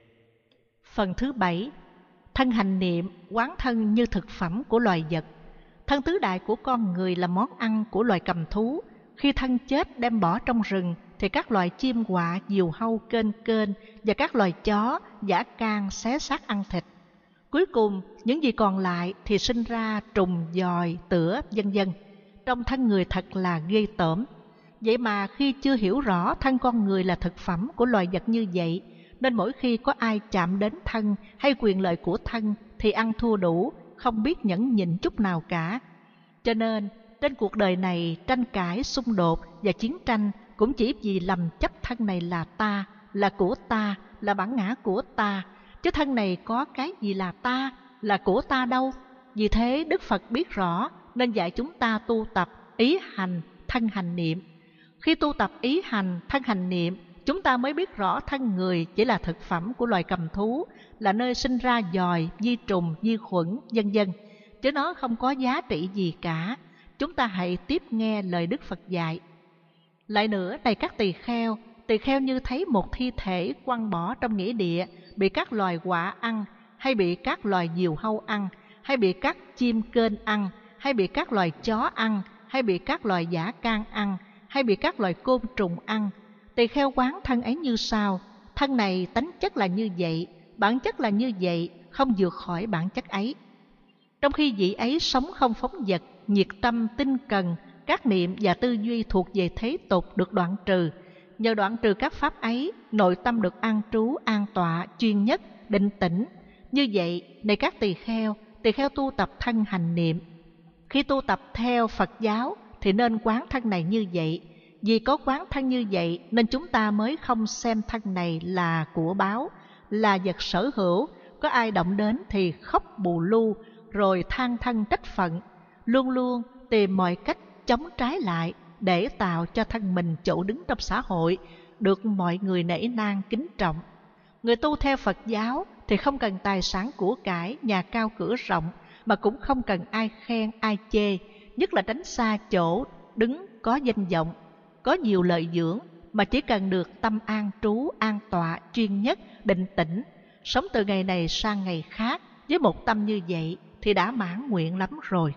Phần thứ 7. Thân hành niệm quán thân như thực phẩm của loài vật. Thân tứ đại của con người là món ăn của loài cầm thú. Khi thân chết đem bỏ trong rừng thì các loài chim quạ, diều hâu, kên kên và các loài chó dã can xé xác ăn thịt. Cuối cùng, những gì còn lại thì sinh ra trùng, giòi, tửa, vân vân. Trong thân người thật là ghê tởm. Vậy mà khi chưa hiểu rõ thân con người là thực phẩm của loài vật như vậy, nên mỗi khi có ai chạm đến thân hay quyền lợi của thân thì ăn thua đủ, không biết nhẫn nhịn chút nào cả. Cho nên, trên cuộc đời này tranh cãi, xung đột và chiến tranh cũng chỉ vì lầm chấp thân này là ta, là của ta, là bản ngã của ta. Chứ thân này có cái gì là ta, là của ta đâu. Vì thế Đức Phật biết rõ nên dạy chúng ta tu tập ý hành, thân hành niệm. Khi tu tập ý hành, thân hành niệm, chúng ta mới biết rõ thân người chỉ là thực phẩm của loài cầm thú, là nơi sinh ra giòi, vi trùng, vi khuẩn, vân vân, chứ nó không có giá trị gì cả. Chúng ta hãy tiếp nghe lời Đức Phật dạy. Lại nữa, này các tỳ kheo như thấy một thi thể quăng bỏ trong nghĩa địa, bị các loài quạ ăn, hay bị các loài diều hâu ăn, hay bị các chim kên ăn, hay bị các loài chó ăn, hay bị các loài dã can ăn, hay bị các loài côn trùng ăn. Tỳ kheo quán thân ấy như sau: thân này tánh chất là như vậy, bản chất là như vậy, không vượt khỏi bản chất ấy. Trong khi vị ấy sống không phóng dật, nhiệt tâm, tinh cần, các niệm và tư duy thuộc về thế tục được đoạn trừ. Nhờ đoạn trừ các pháp ấy, nội tâm được an trú, an tọa, chuyên nhất, định tĩnh. Như vậy, này các tỳ kheo tu tập thân hành niệm. Khi tu tập theo Phật giáo thì nên quán thân này như vậy. Vì có quán thân như vậy nên chúng ta mới không xem thân này là của báu, là vật sở hữu. Có ai động đến thì khóc bù lu, rồi than thân trách phận, luôn luôn tìm mọi cách chống trái lại để tạo cho thân mình chỗ đứng trong xã hội, được mọi người nể nang kính trọng. Người tu theo Phật giáo thì không cần tài sản của cải, nhà cao cửa rộng, mà cũng không cần ai khen ai chê, nhất là tránh xa chỗ đứng có danh vọng, có nhiều lợi dưỡng, mà chỉ cần được tâm an trú, an tọa, chuyên nhất, định tĩnh, sống từ ngày này sang ngày khác với một tâm như vậy thì đã mãn nguyện lắm rồi.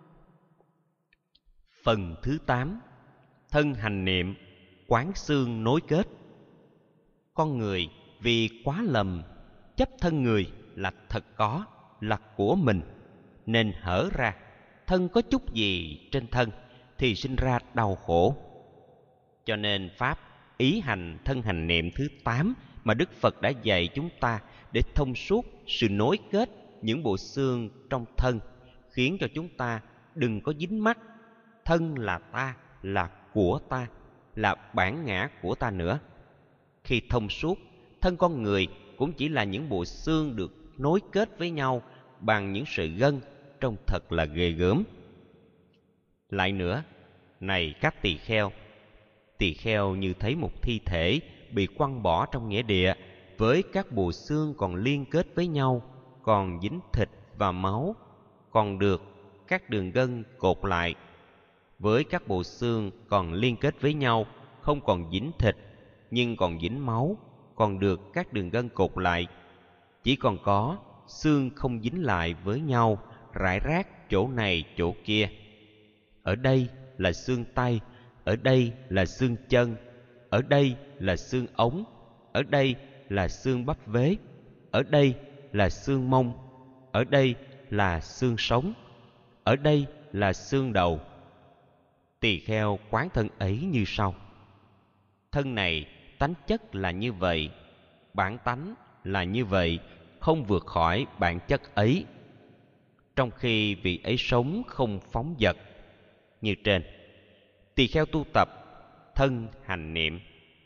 Phần thứ 8. Thân hành niệm quán xương nối kết. Con người vì quá lầm chấp thân người là thật có, là của mình, nên hở ra thân có chút gì trên thân thì sinh ra đau khổ. Cho nên pháp ý hành thân hành niệm thứ 8 mà Đức Phật đã dạy chúng ta để thông suốt sự nối kết những bộ xương trong thân, khiến cho chúng ta đừng có dính mắc thân là ta, là của ta, là bản ngã của ta nữa. Khi thông suốt, thân con người cũng chỉ là những bộ xương được nối kết với nhau bằng những sợi gân, trông thật là ghê gớm. Lại nữa, này các tỳ kheo như thấy một thi thể bị quăng bỏ trong nghĩa địa, với các bộ xương còn liên kết với nhau, còn dính thịt và máu, còn được các đường gân cột lại. Với các bộ xương còn liên kết với nhau, không còn dính thịt, nhưng còn dính máu, còn được các đường gân cột lại. Chỉ còn có xương không dính lại với nhau, rải rác chỗ này chỗ kia. Ở đây là xương tay, ở đây là xương chân, ở đây là xương ống, ở đây là xương bắp vế, ở đây là xương mông, ở đây là xương sống, ở đây là xương đầu. Tỳ kheo quán thân ấy như sau: thân này tánh chất là như vậy, bản tánh là như vậy, không vượt khỏi bản chất ấy. Trong khi vị ấy sống không phóng dật. Như trên, tỳ kheo tu tập thân hành niệm.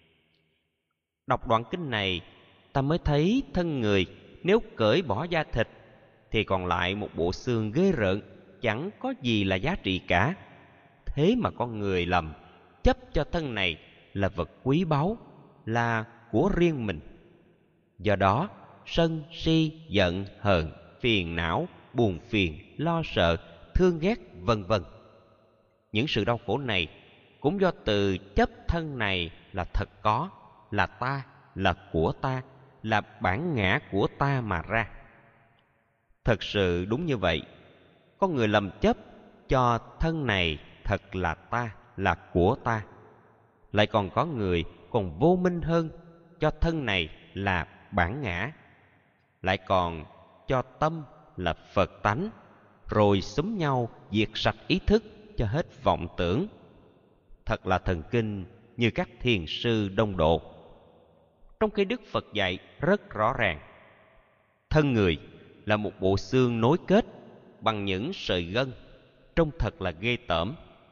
Đọc đoạn kinh này, ta mới thấy thân người nếu cởi bỏ da thịt thì còn lại một bộ xương ghê rợn, chẳng có gì là giá trị cả. Thế mà con người lầm chấp cho thân này là vật quý báu, là của riêng mình. Do đó, sân, si, giận, hờn, phiền não, buồn phiền, lo sợ, thương ghét, vân vân. Những sự đau khổ này cũng do từ chấp thân này là thật có, là ta, là của ta, là bản ngã của ta mà ra. Thật sự đúng như vậy. Con người lầm chấp cho thân này thật là ta, là của ta. Lại còn có người còn vô minh hơn, cho thân này là bản ngã. Lại còn cho tâm là Phật tánh, rồi xúm nhau diệt sạch ý thức cho hết vọng tưởng. Thật là thần kinh như các thiền sư đông độ. Trong khi Đức Phật dạy rất rõ ràng, thân người là một bộ xương nối kết bằng những sợi gân, trông thật là ghê tởm.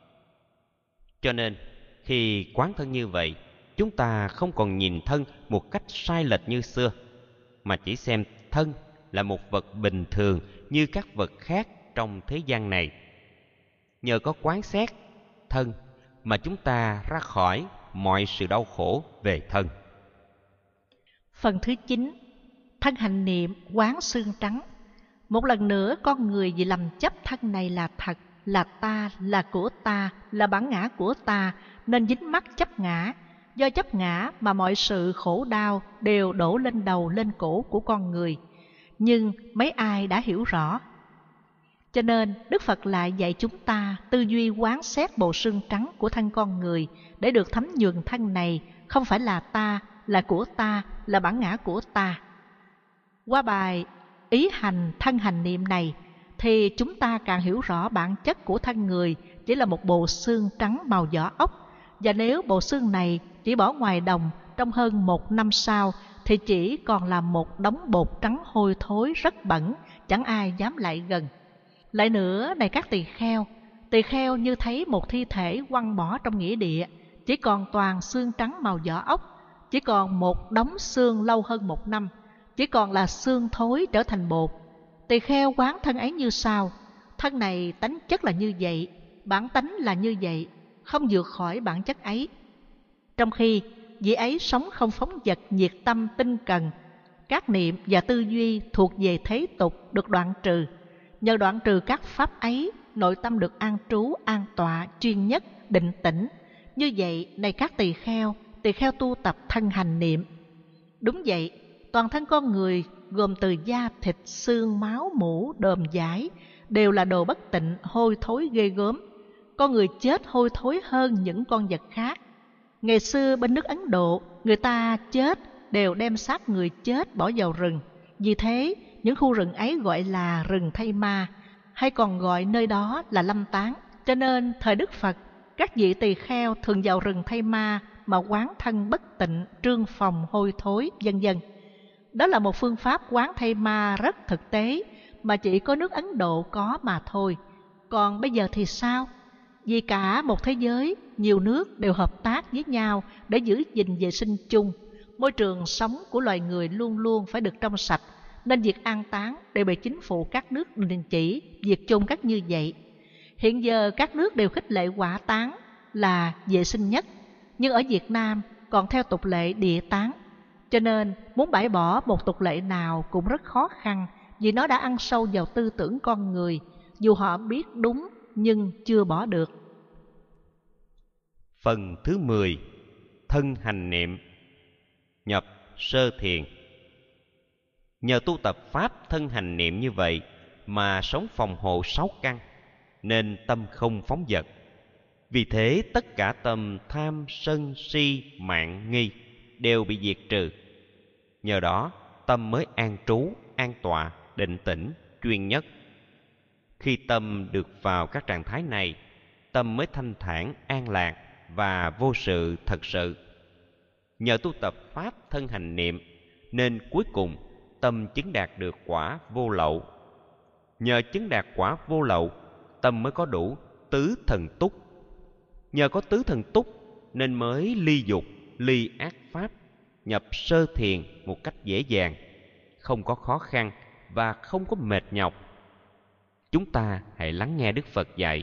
Cho nên, khi quán thân như vậy, chúng ta không còn nhìn thân một cách sai lệch như xưa, mà chỉ xem thân là một vật bình thường như các vật khác trong thế gian này. Nhờ có quán xét thân mà chúng ta ra khỏi mọi sự đau khổ về thân. Phần thứ 9. Thân hành niệm quán xương trắng. Một lần nữa, con người vì lầm chấp thân này là thật, là ta, là của ta, là bản ngã của ta, nên dính mắc chấp ngã. Do chấp ngã mà mọi sự khổ đau đều đổ lên đầu lên cổ của con người. Nhưng mấy ai đã hiểu rõ. Cho nên Đức Phật lại dạy chúng ta tư duy quán xét bộ xương trắng của thân con người để được thấm nhuần thân này không phải là ta, là của ta, là bản ngã của ta. Qua bài ý hành thân hành niệm này thì chúng ta càng hiểu rõ bản chất của thân người chỉ là một bộ xương trắng màu vỏ ốc, và nếu bộ xương này chỉ bỏ ngoài đồng trong hơn 1 năm sau thì chỉ còn là một đống bột trắng hôi thối rất bẩn, chẳng ai dám lại gần. Lại nữa, này các tỳ kheo như thấy một thi thể quăng bỏ trong nghĩa địa, chỉ còn toàn xương trắng màu vỏ ốc, chỉ còn một đống xương lâu hơn 1 năm, chỉ còn là xương thối trở thành bột. Tỳ kheo quán thân ấy như sau: thân này tánh chất là như vậy, bản tánh là như vậy, không vượt khỏi bản chất ấy. Trong khi vị ấy sống không phóng dật, nhiệt tâm, tinh cần, các niệm và tư duy thuộc về thế tục được đoạn trừ. Nhờ đoạn trừ các pháp ấy, nội tâm được an trú, an tọa, chuyên nhất, định tĩnh. Như vậy, này các tỳ kheo tu tập thân hành niệm. Đúng vậy, toàn thân con người gồm từ da, thịt, xương, máu, mủ, đờm, vải đều là đồ bất tịnh, hôi thối ghê gớm. Con người chết hôi thối hơn những con vật khác. Ngày xưa bên nước Ấn Độ, người ta chết đều đem xác người chết bỏ vào rừng. Vì thế, những khu rừng ấy gọi là rừng Thay Ma, hay còn gọi nơi đó là Lâm Tán. Cho nên, thời Đức Phật, các vị tỳ kheo thường vào rừng Thay Ma mà quán thân bất tịnh, trương phòng, hôi thối, vân vân. Đó là một phương pháp quán Thay Ma rất thực tế, mà chỉ có nước Ấn Độ có mà thôi. Còn bây giờ thì sao? Vì cả một thế giới, nhiều nước đều hợp tác với nhau để giữ gìn vệ sinh chung. Môi trường sống của loài người luôn luôn phải được trong sạch, nên việc an táng đều bị chính phủ các nước đình chỉ, việc chôn cất như vậy. Hiện giờ các nước đều khích lệ hỏa táng là vệ sinh nhất, nhưng ở Việt Nam còn theo tục lệ địa táng. Cho nên muốn bãi bỏ một tục lệ nào cũng rất khó khăn, vì nó đã ăn sâu vào tư tưởng con người, dù họ biết đúng nhưng chưa bỏ được. Phần thứ 10. Thân hành niệm. Nhập sơ thiền. Nhờ tu tập pháp thân hành niệm như vậy mà sống phòng hộ 6 căn, nên tâm không phóng dật. Vì thế tất cả tâm tham sân si mạn nghi đều bị diệt trừ. Nhờ đó tâm mới an trú, an tọa, định tĩnh, chuyên nhất. Khi tâm được vào các trạng thái này, tâm mới thanh thản, an lạc và vô sự thật sự. Nhờ tu tập pháp thân hành niệm nên cuối cùng tâm chứng đạt được quả vô lậu. Nhờ chứng đạt quả vô lậu, tâm mới có đủ tứ thần túc. Nhờ có tứ thần túc nên mới ly dục, ly ác pháp, nhập sơ thiền một cách dễ dàng, không có khó khăn và không có mệt nhọc. Chúng ta hãy lắng nghe Đức Phật dạy.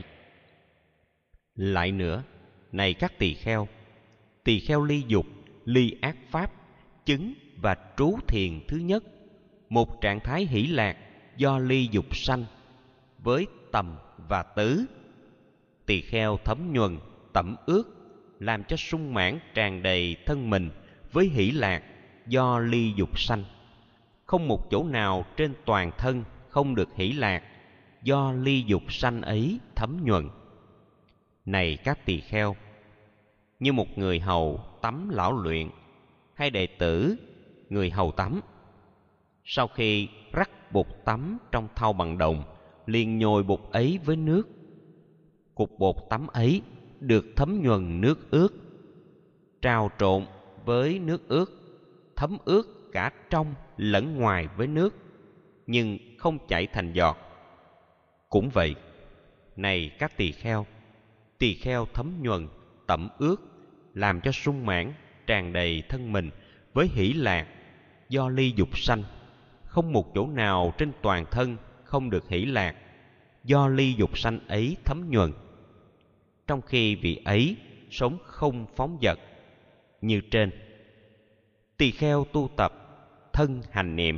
Lại nữa, này các tỳ kheo ly dục, ly ác pháp, chứng và trú thiền thứ nhất, một trạng thái hỷ lạc do ly dục sanh, với tầm và tứ. Tỳ kheo thấm nhuần, tẩm ướt, làm cho sung mãn tràn đầy thân mình với hỷ lạc do ly dục sanh. Không một chỗ nào trên toàn thân không được hỷ lạc do ly dục sanh ấy thấm nhuần. Này các tỳ kheo, như một người hầu tắm lão luyện, hay đệ tử người hầu tắm, sau khi rắc bột tắm trong thau bằng đồng, liền nhồi bột ấy với nước. Cục bột tắm ấy được thấm nhuần nước ướt, trào trộn với nước ướt, thấm ướt cả trong lẫn ngoài với nước, nhưng không chảy thành giọt. Cũng vậy, này các tỳ kheo thấm nhuần, tẩm ướt, làm cho sung mãn tràn đầy thân mình với hỷ lạc do ly dục sanh. Không một chỗ nào trên toàn thân không được hỷ lạc do ly dục sanh ấy thấm nhuần. Trong khi vị ấy sống không phóng dật như trên. Tỳ kheo tu tập thân hành niệm.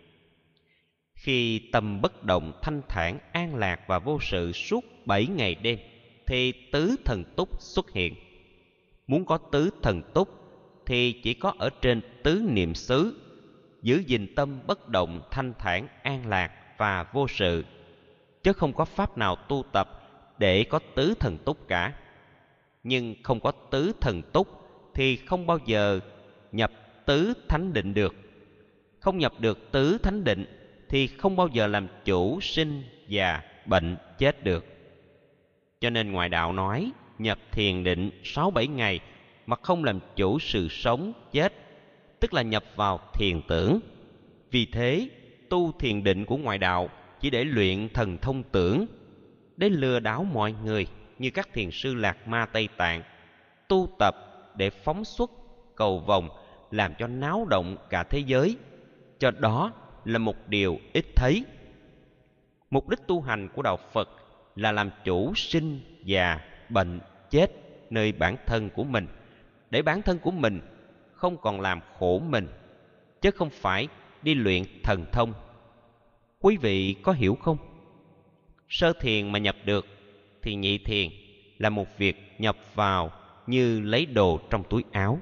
Khi tâm bất động, thanh thản, an lạc và vô sự suốt 7 ngày đêm, thì tứ thần túc xuất hiện. Muốn có tứ thần túc thì chỉ có ở trên tứ niệm xứ, giữ gìn tâm bất động, thanh thản, an lạc và vô sự, chứ không có pháp nào tu tập để có tứ thần túc cả. Nhưng không có tứ thần túc thì không bao giờ nhập tứ thánh định được. Không nhập được tứ thánh định thì không bao giờ làm chủ sinh, già, bệnh, chết được. Cho nên ngoại đạo nói nhập thiền định 6-7 ngày mà không làm chủ sự sống, chết, tức là nhập vào thiền tưởng. Vì thế, tu thiền định của ngoại đạo chỉ để luyện thần thông tưởng, để lừa đảo mọi người như các thiền sư Lạc Ma Tây Tạng, tu tập để phóng xuất, cầu vồng, làm cho náo động cả thế giới. Cho đó là một điều ít thấy. Mục đích tu hành của đạo Phật là làm chủ sinh, già, bệnh, chết nơi bản thân của mình, để bản thân của mình không còn làm khổ mình, chứ không phải đi luyện thần thông. Quý vị có hiểu không? Sơ thiền mà nhập được thì nhị thiền là một việc nhập vào như lấy đồ trong túi áo.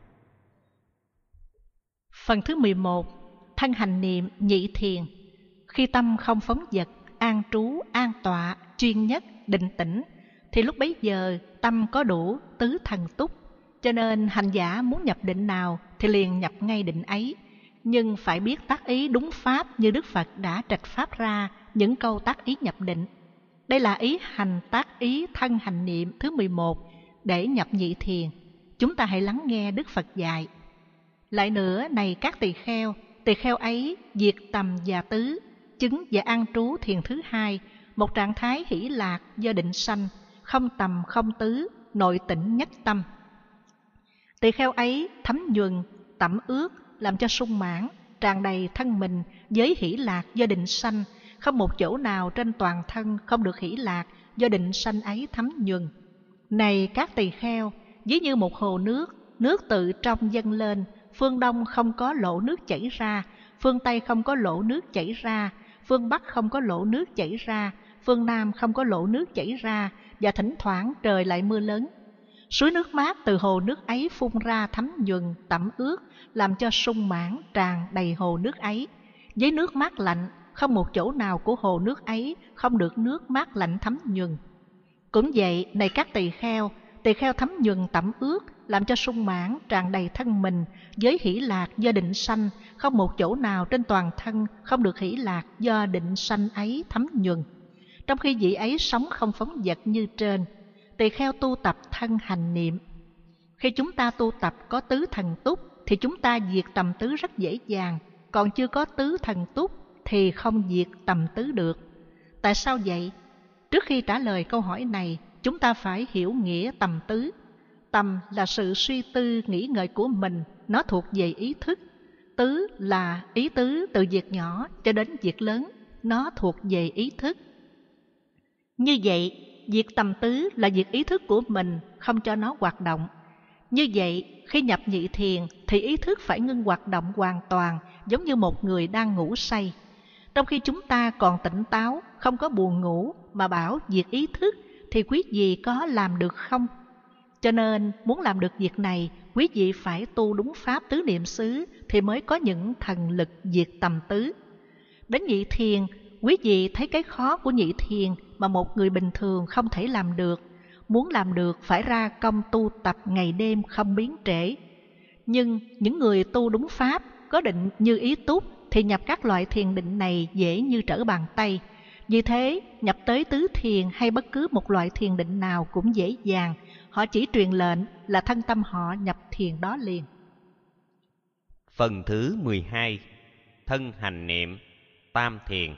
Phần thứ 11. Thân hành niệm nhị thiền. Khi tâm không phóng dật, an trú, an tọa, chuyên nhất, định tĩnh, thì lúc bấy giờ tâm có đủ tứ thần túc. Cho nên hành giả muốn nhập định nào thì liền nhập ngay định ấy, nhưng phải biết tác ý đúng pháp như Đức Phật đã trạch pháp ra những câu tác ý nhập định. Đây là ý hành tác ý thân hành niệm thứ 11 để nhập nhị thiền. Chúng ta hãy lắng nghe Đức Phật dạy. Lại nữa, này các tỳ kheo ấy diệt tầm và tứ, chứng và an trú thiền thứ 2, một trạng thái hỷ lạc do định sanh, không tầm không tứ, nội tĩnh nhất tâm. Tỳ kheo ấy thấm nhuần, tẩm ướt, làm cho sung mãn, tràn đầy thân mình với hỷ lạc do định sanh, không một chỗ nào trên toàn thân không được hỷ lạc do định sanh ấy thấm nhuần. Này các tỳ kheo, ví như một hồ nước, nước tự trong dâng lên, phương Đông không có lỗ nước chảy ra, phương Tây không có lỗ nước chảy ra, phương Bắc không có lỗ nước chảy ra, phương Nam không có lỗ nước chảy ra, và thỉnh thoảng trời lại mưa lớn. Suối nước mát từ hồ nước ấy phun ra thấm nhuần, tẩm ướt, làm cho sung mãn tràn đầy hồ nước ấy. Với nước mát lạnh, không một chỗ nào của hồ nước ấy không được nước mát lạnh thấm nhuần. Cũng vậy, này các tỳ kheo thấm nhuần tẩm ướt, làm cho sung mãn tràn đầy thân mình với hỷ lạc do định sanh, không một chỗ nào trên toàn thân không được hỷ lạc do định sanh ấy thấm nhuần. Trong khi vị ấy sống không phóng dật như trên. Tỳ kheo tu tập thân hành niệm. Khi chúng ta tu tập có tứ thần túc thì chúng ta diệt tầm tứ rất dễ dàng, còn chưa có tứ thần túc thì không diệt tầm tứ được. Tại sao vậy? Trước khi trả lời câu hỏi này, chúng ta phải hiểu nghĩa tầm tứ. Tầm là sự suy tư nghĩ ngợi của mình, nó thuộc về ý thức. Tứ là ý tứ từ việc nhỏ cho đến việc lớn, nó thuộc về ý thức. Như vậy, việc tầm tứ là việc ý thức của mình, không cho nó hoạt động. Như vậy, khi nhập nhị thiền thì ý thức phải ngưng hoạt động hoàn toàn, giống như một người đang ngủ say. Trong khi chúng ta còn tỉnh táo, không có buồn ngủ mà bảo việc ý thức thì quý vị có làm được không? Cho nên, muốn làm được việc này, quý vị phải tu đúng pháp tứ niệm xứ thì mới có những thần lực diệt tầm tứ. Đến nhị thiền, quý vị thấy cái khó của nhị thiền mà một người bình thường không thể làm được. Muốn làm được phải ra công tu tập ngày đêm không biến trễ. Nhưng những người tu đúng pháp, có định như ý túc thì nhập các loại thiền định này dễ như trở bàn tay. Vì thế, nhập tới tứ thiền hay bất cứ một loại thiền định nào cũng dễ dàng. Họ chỉ truyền lệnh là thân tâm họ nhập thiền đó liền. Phần thứ 12. Thân hành niệm, tam thiền.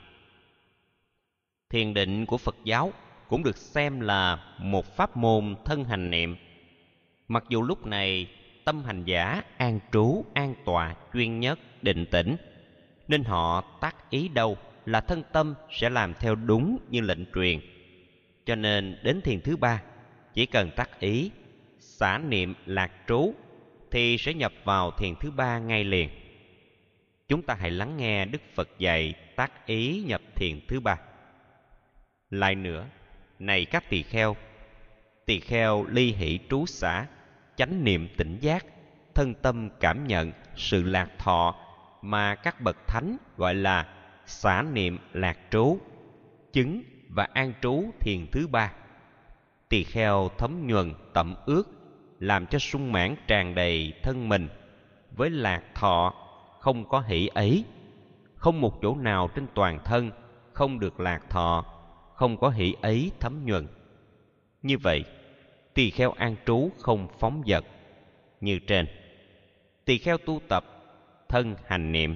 Thiền định của Phật giáo cũng được xem là một pháp môn thân hành niệm. Mặc dù lúc này tâm hành giả an trú, an tọa, chuyên nhất, định tĩnh, nên họ tác ý đâu là thân tâm sẽ làm theo đúng như lệnh truyền. Cho nên đến thiền thứ 3, chỉ cần tác ý, xả niệm lạc trú thì sẽ nhập vào thiền thứ 3 ngay liền. Chúng ta hãy lắng nghe Đức Phật dạy tác ý nhập thiền thứ 3. Lại nữa, này các tỳ kheo ly hỷ trú xả, chánh niệm tỉnh giác, thân tâm cảm nhận sự lạc thọ mà các bậc thánh gọi là xả niệm lạc trú, chứng và an trú thiền thứ 3. Tỳ kheo thấm nhuần tẩm ướt, làm cho sung mãn tràn đầy thân mình với lạc thọ, không có hỷ ấy, không một chỗ nào trên toàn thân không được lạc thọ, không có hỷ ấy thấm nhuần. Như vậy, tỳ kheo an trú không phóng dật. Như trên, tỳ kheo tu tập thân hành niệm.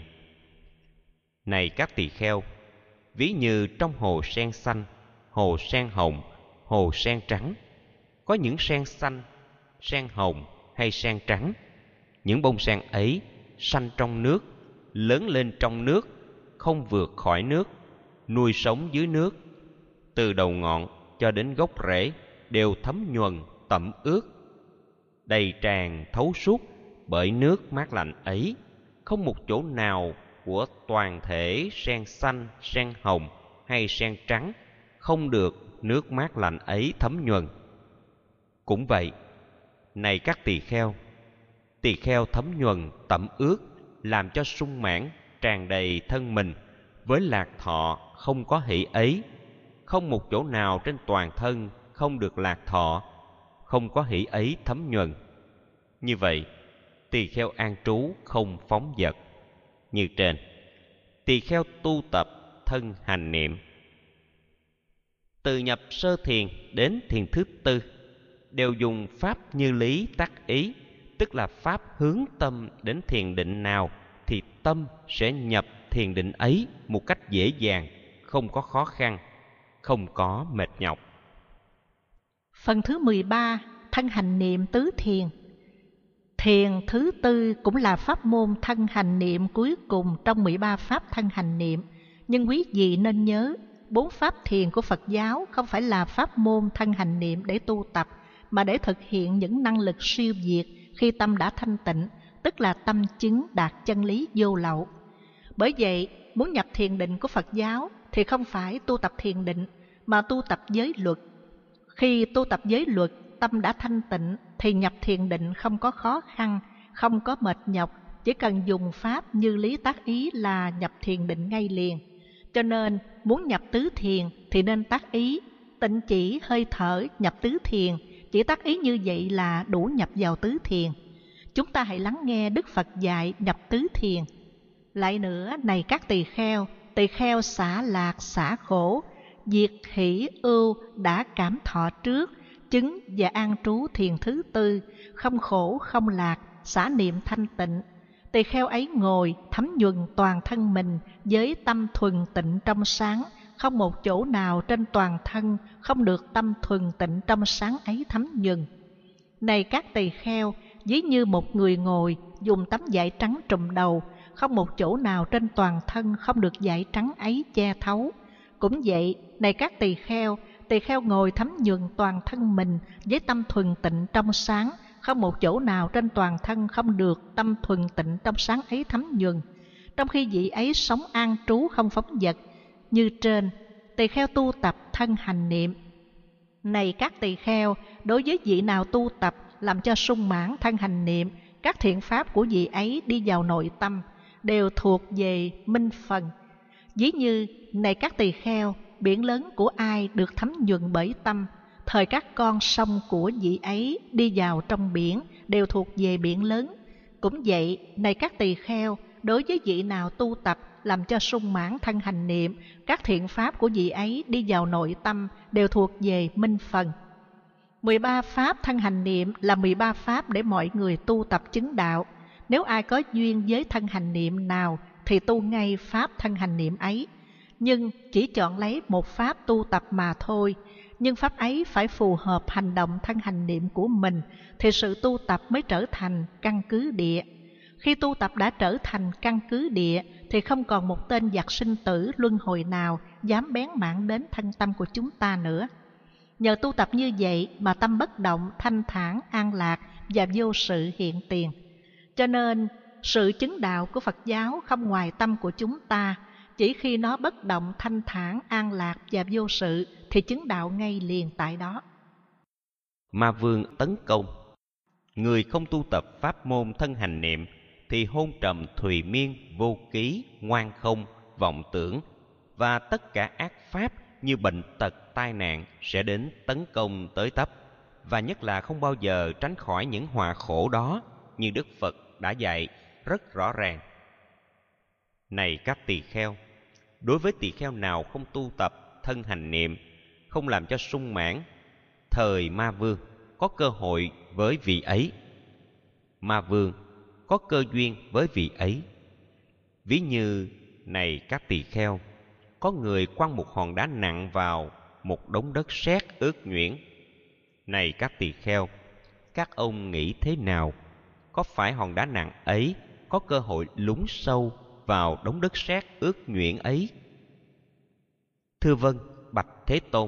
Này các tỳ kheo, ví như trong hồ sen xanh, hồ sen hồng, hồ sen trắng, có những sen xanh, sen hồng hay sen trắng. Những bông sen ấy sanh trong nước, lớn lên trong nước, không vượt khỏi nước, nuôi sống dưới nước. Từ đầu ngọn cho đến gốc rễ đều thấm nhuần tẩm ướt, đầy tràn thấu suốt bởi nước mát lạnh ấy. Không một chỗ nào của toàn thể sen xanh, sen hồng hay sen trắng không được nước mát lạnh ấy thấm nhuần. Cũng vậy, này các tỳ kheo thấm nhuần tẩm ướt, làm cho sung mãn tràn đầy thân mình với lạc thọ, không có hỷ ấy. Không một chỗ nào trên toàn thân không được lạc thọ, không có hỷ ấy thấm nhuần. Như vậy, tỳ kheo an trú không phóng dật. Như trên, tỳ kheo tu tập thân hành niệm. Từ nhập sơ thiền đến thiền thứ 4 đều dùng pháp như lý tác ý, tức là pháp hướng tâm đến thiền định nào thì tâm sẽ nhập thiền định ấy một cách dễ dàng, không có khó khăn, không có mệt nhọc. Phần thứ 13. Thân hành niệm tứ thiền. Thiền thứ 4 cũng là pháp môn thân hành niệm cuối cùng trong 13 pháp thân hành niệm. Nhưng quý vị nên nhớ, 4 pháp thiền của Phật giáo không phải là pháp môn thân hành niệm để tu tập, mà để thực hiện những năng lực siêu việt khi tâm đã thanh tịnh, tức là tâm chứng đạt chân lý vô lậu. Bởi vậy, muốn nhập thiền định của Phật giáo thì không phải tu tập thiền định, mà tu tập giới luật. Khi tu tập giới luật, tâm đã thanh tịnh thì nhập thiền định không có khó khăn, không có mệt nhọc, chỉ cần dùng pháp như lý tác ý là nhập thiền định ngay liền. Cho nên, muốn nhập tứ thiền thì nên tác ý, Tịnh chỉ hơi thở nhập tứ thiền, chỉ tác ý như vậy là đủ nhập vào tứ thiền. Chúng ta hãy lắng nghe Đức Phật dạy nhập tứ thiền. Lại nữa, này các tỳ kheo xả lạc xả khổ, diệt hỷ ưu đã cảm thọ trước, chứng và an trú thiền thứ tư, không khổ không lạc, xả niệm thanh tịnh. Tỳ kheo ấy ngồi thấm nhuần toàn thân mình với tâm thuần tịnh trong sáng, không một chỗ nào trên toàn thân không được tâm thuần tịnh trong sáng ấy thấm nhuần. Này các tỳ kheo, ví như một người ngồi dùng tấm vải trắng trùm đầu, không một chỗ nào trên toàn thân không được vải trắng ấy che thấu. Cũng vậy, này các tỳ kheo ngồi thấm nhuần toàn thân mình với tâm thuần tịnh trong sáng, không một chỗ nào trên toàn thân không được tâm thuần tịnh trong sáng ấy thấm nhuần. Trong khi vị ấy sống an trú không phóng dật. Như trên, tỳ kheo tu tập thân hành niệm. Này các tỳ kheo, đối với vị nào tu tập làm cho sung mãn thân hành niệm, các thiện pháp của vị ấy đi vào nội tâm, đều thuộc về minh phần. Ví như, này các tỳ kheo, biển lớn của ai được thấm nhuần bởi tâm, thời các con sông của vị ấy đi vào trong biển, đều thuộc về biển lớn. Cũng vậy, này các tỳ kheo, đối với vị nào tu tập làm cho sung mãn thân hành niệm, các thiện pháp của vị ấy đi vào nội tâm, đều thuộc về minh phần. 13 pháp thân hành niệm là 13 pháp để mọi người tu tập chứng đạo. Nếu ai có duyên với thân hành niệm nào thì tu ngay pháp thân hành niệm ấy, nhưng chỉ chọn lấy một pháp tu tập mà thôi. Nhưng pháp ấy phải phù hợp hành động thân hành niệm của mình thì sự tu tập mới trở thành căn cứ địa. Khi tu tập đã trở thành căn cứ địa thì không còn một tên giặc sinh tử luân hồi nào dám bén mảng đến thân tâm của chúng ta nữa. Nhờ tu tập như vậy mà tâm bất động, thanh thản, an lạc và vô sự hiện tiền. Cho nên sự chứng đạo của Phật giáo không ngoài tâm của chúng ta. Chỉ khi nó bất động, thanh thản, an lạc và vô sự thì chứng đạo ngay liền tại đó. Ma vương tấn công. Người không tu tập pháp môn thân hành niệm thì hôn trầm thùy miên, vô ký, ngoan không, vọng tưởng và tất cả ác pháp như bệnh tật, tai nạn sẽ đến tấn công tới tấp, và nhất là không bao giờ tránh khỏi những họa khổ đó, như Đức Phật đã dạy rất rõ ràng. Này các tỳ kheo, đối với tỳ kheo nào không tu tập thân hành niệm, không làm cho sung mãn, thời ma vương có cơ hội với vị ấy. Ma vương có cơ duyên với vị ấy. Ví như, này các tỳ kheo, có người quăng một hòn đá nặng vào một đống đất sét ướt nhuyễn. Này các tỳ kheo, các ông nghĩ thế nào? Có phải hòn đá nặng ấy có cơ hội lún sâu vào đống đất sét ướt nhuyễn ấy? Thưa vâng, bạch Thế Tôn.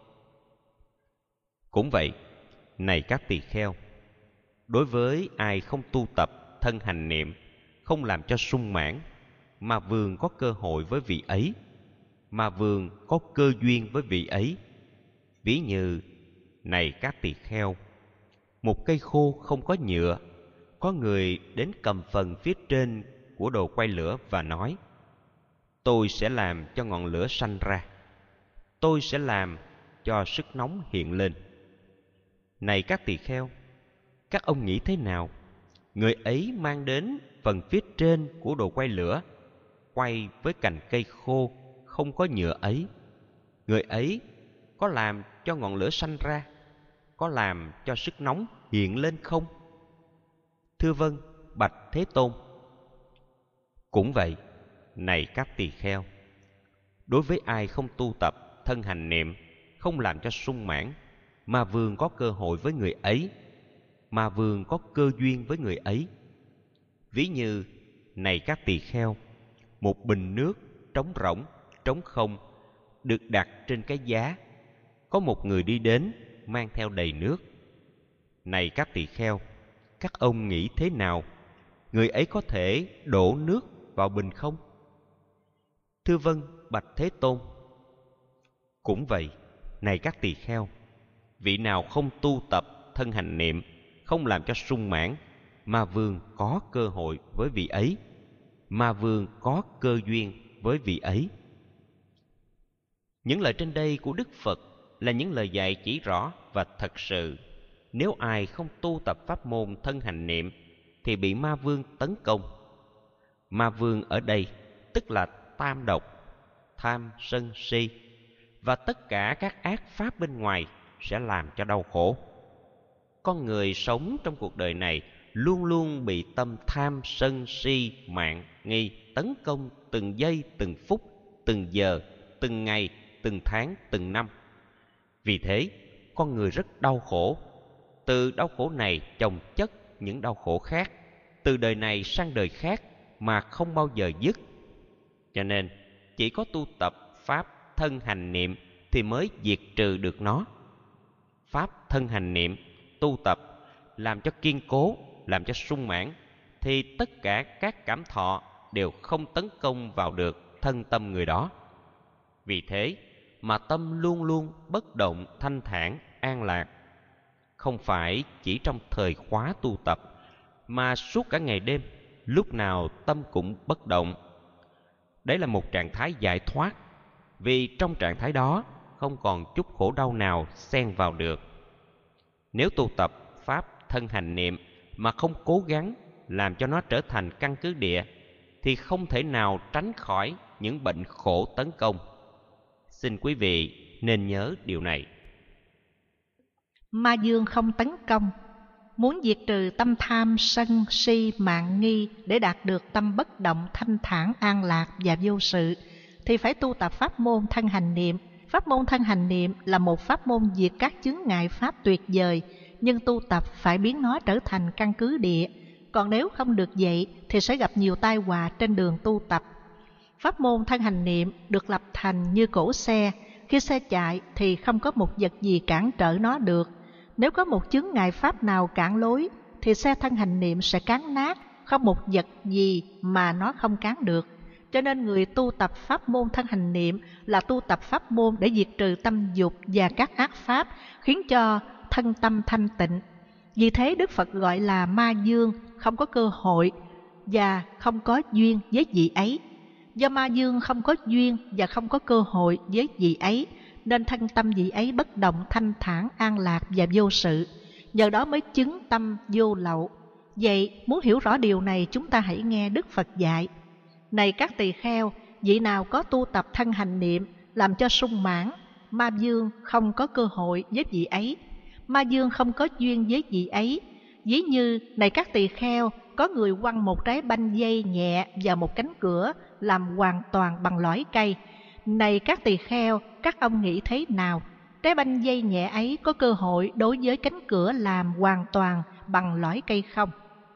Cũng vậy, này các tỳ kheo, đối với ai không tu tập thân hành niệm, không làm cho sung mãn, mà vương có cơ hội với vị ấy, mà vương có cơ duyên với vị ấy. Ví như, này các tỳ kheo, một cây khô không có nhựa, có người đến cầm phần phía trên của đồ quay lửa và nói: tôi sẽ làm cho ngọn lửa sanh ra, tôi sẽ làm cho sức nóng hiện lên. Này các tỳ kheo, các ông nghĩ thế nào? Người ấy mang đến phần phía trên của đồ quay lửa, quay với cành cây khô không có nhựa ấy. Người ấy có làm cho ngọn lửa sanh ra, có làm cho sức nóng hiện lên không? Thưa vâng, bạch Thế Tôn. Cũng vậy, này các tỳ kheo, đối với ai không tu tập thân hành niệm, không làm cho sung mãn, ma vương có cơ hội với người ấy, ma vương có cơ duyên với người ấy. Ví như, này các tỳ kheo, một bình nước trống rỗng, trống không được đặt trên cái giá. Có một người đi đến mang theo đầy nước. Này các tỳ kheo, các ông nghĩ thế nào? Người ấy có thể đổ nước vào bình không? Thưa vâng, bạch Thế Tôn. Cũng vậy, này các tỳ kheo, vị nào không tu tập thân hành niệm, không làm cho sung mãn, ma vương có cơ hội với vị ấy, ma vương có cơ duyên với vị ấy. Những lời trên đây của Đức Phật là những lời dạy chỉ rõ và thật sự. Nếu ai không tu tập pháp môn thân hành niệm thì bị ma vương tấn công. Ma vương ở đây tức là tam độc, tham, sân, si và tất cả các ác pháp bên ngoài sẽ làm cho đau khổ. Con người sống trong cuộc đời này luôn luôn bị tâm tham, sân, si, mạn, nghi tấn công từng giây, từng phút, từng giờ, từng ngày, từng tháng, từng năm. Vì thế, con người rất đau khổ. Từ đau khổ này chồng chất những đau khổ khác, từ đời này sang đời khác mà không bao giờ dứt. Cho nên, chỉ có tu tập pháp thân hành niệm thì mới diệt trừ được nó. Pháp thân hành niệm tu tập làm cho kiên cố, làm cho sung mãn, thì tất cả các cảm thọ đều không tấn công vào được thân tâm người đó. Vì thế mà tâm luôn luôn bất động, thanh thản, an lạc. Không phải chỉ trong thời khóa tu tập, mà suốt cả ngày đêm, lúc nào tâm cũng bất động. Đấy là một trạng thái giải thoát, vì trong trạng thái đó không còn chút khổ đau nào xen vào được. Nếu tu tập pháp thân hành niệm mà không cố gắng làm cho nó trở thành căn cứ địa, thì không thể nào tránh khỏi những bệnh khổ tấn công. Xin quý vị nên nhớ điều này. Ma dương không tấn công. Muốn diệt trừ tâm tham, sân, si, mạn, nghi để đạt được tâm bất động, thanh thản, an lạc và vô sự, thì phải tu tập pháp môn thân hành niệm. Pháp môn thân hành niệm là một pháp môn diệt các chướng ngại pháp tuyệt vời, nhưng tu tập phải biến nó trở thành căn cứ địa. Còn nếu không được vậy thì sẽ gặp nhiều tai họa trên đường tu tập. Pháp môn thân hành niệm được lập thành như cỗ xe. Khi xe chạy thì không có một vật gì cản trở nó được. Nếu có một chướng ngại pháp nào cản lối thì xe thân hành niệm sẽ cán nát, không một vật gì mà nó không cán được. Cho nên người tu tập pháp môn thân hành niệm là tu tập pháp môn để diệt trừ tâm dục và các ác pháp, khiến cho thân tâm thanh tịnh. Vì thế Đức Phật gọi là ma dương, không có cơ hội và không có duyên với vị ấy. Do ma dương không có duyên và không có cơ hội với vị ấy, nên thân tâm vị ấy bất động, thanh thản, an lạc và vô sự. Nhờ đó mới chứng tâm vô lậu. Vậy muốn hiểu rõ điều này, chúng ta hãy nghe Đức Phật dạy. Này các tỳ kheo, vị nào có tu tập thân hành niệm làm cho sung mãn, ma dương không có cơ hội với vị ấy. Ma dương không có duyên với vị ấy. Ví như, này các tỳ kheo, có người quăng một trái banh dây nhẹ vào một cánh cửa làm hoàn toàn bằng lõi cây. Này các tỳ kheo, các ông nghĩ thế nào? Trái banh dây nhẹ ấy có cơ hội đối với cánh cửa làm hoàn toàn bằng lõi cây không?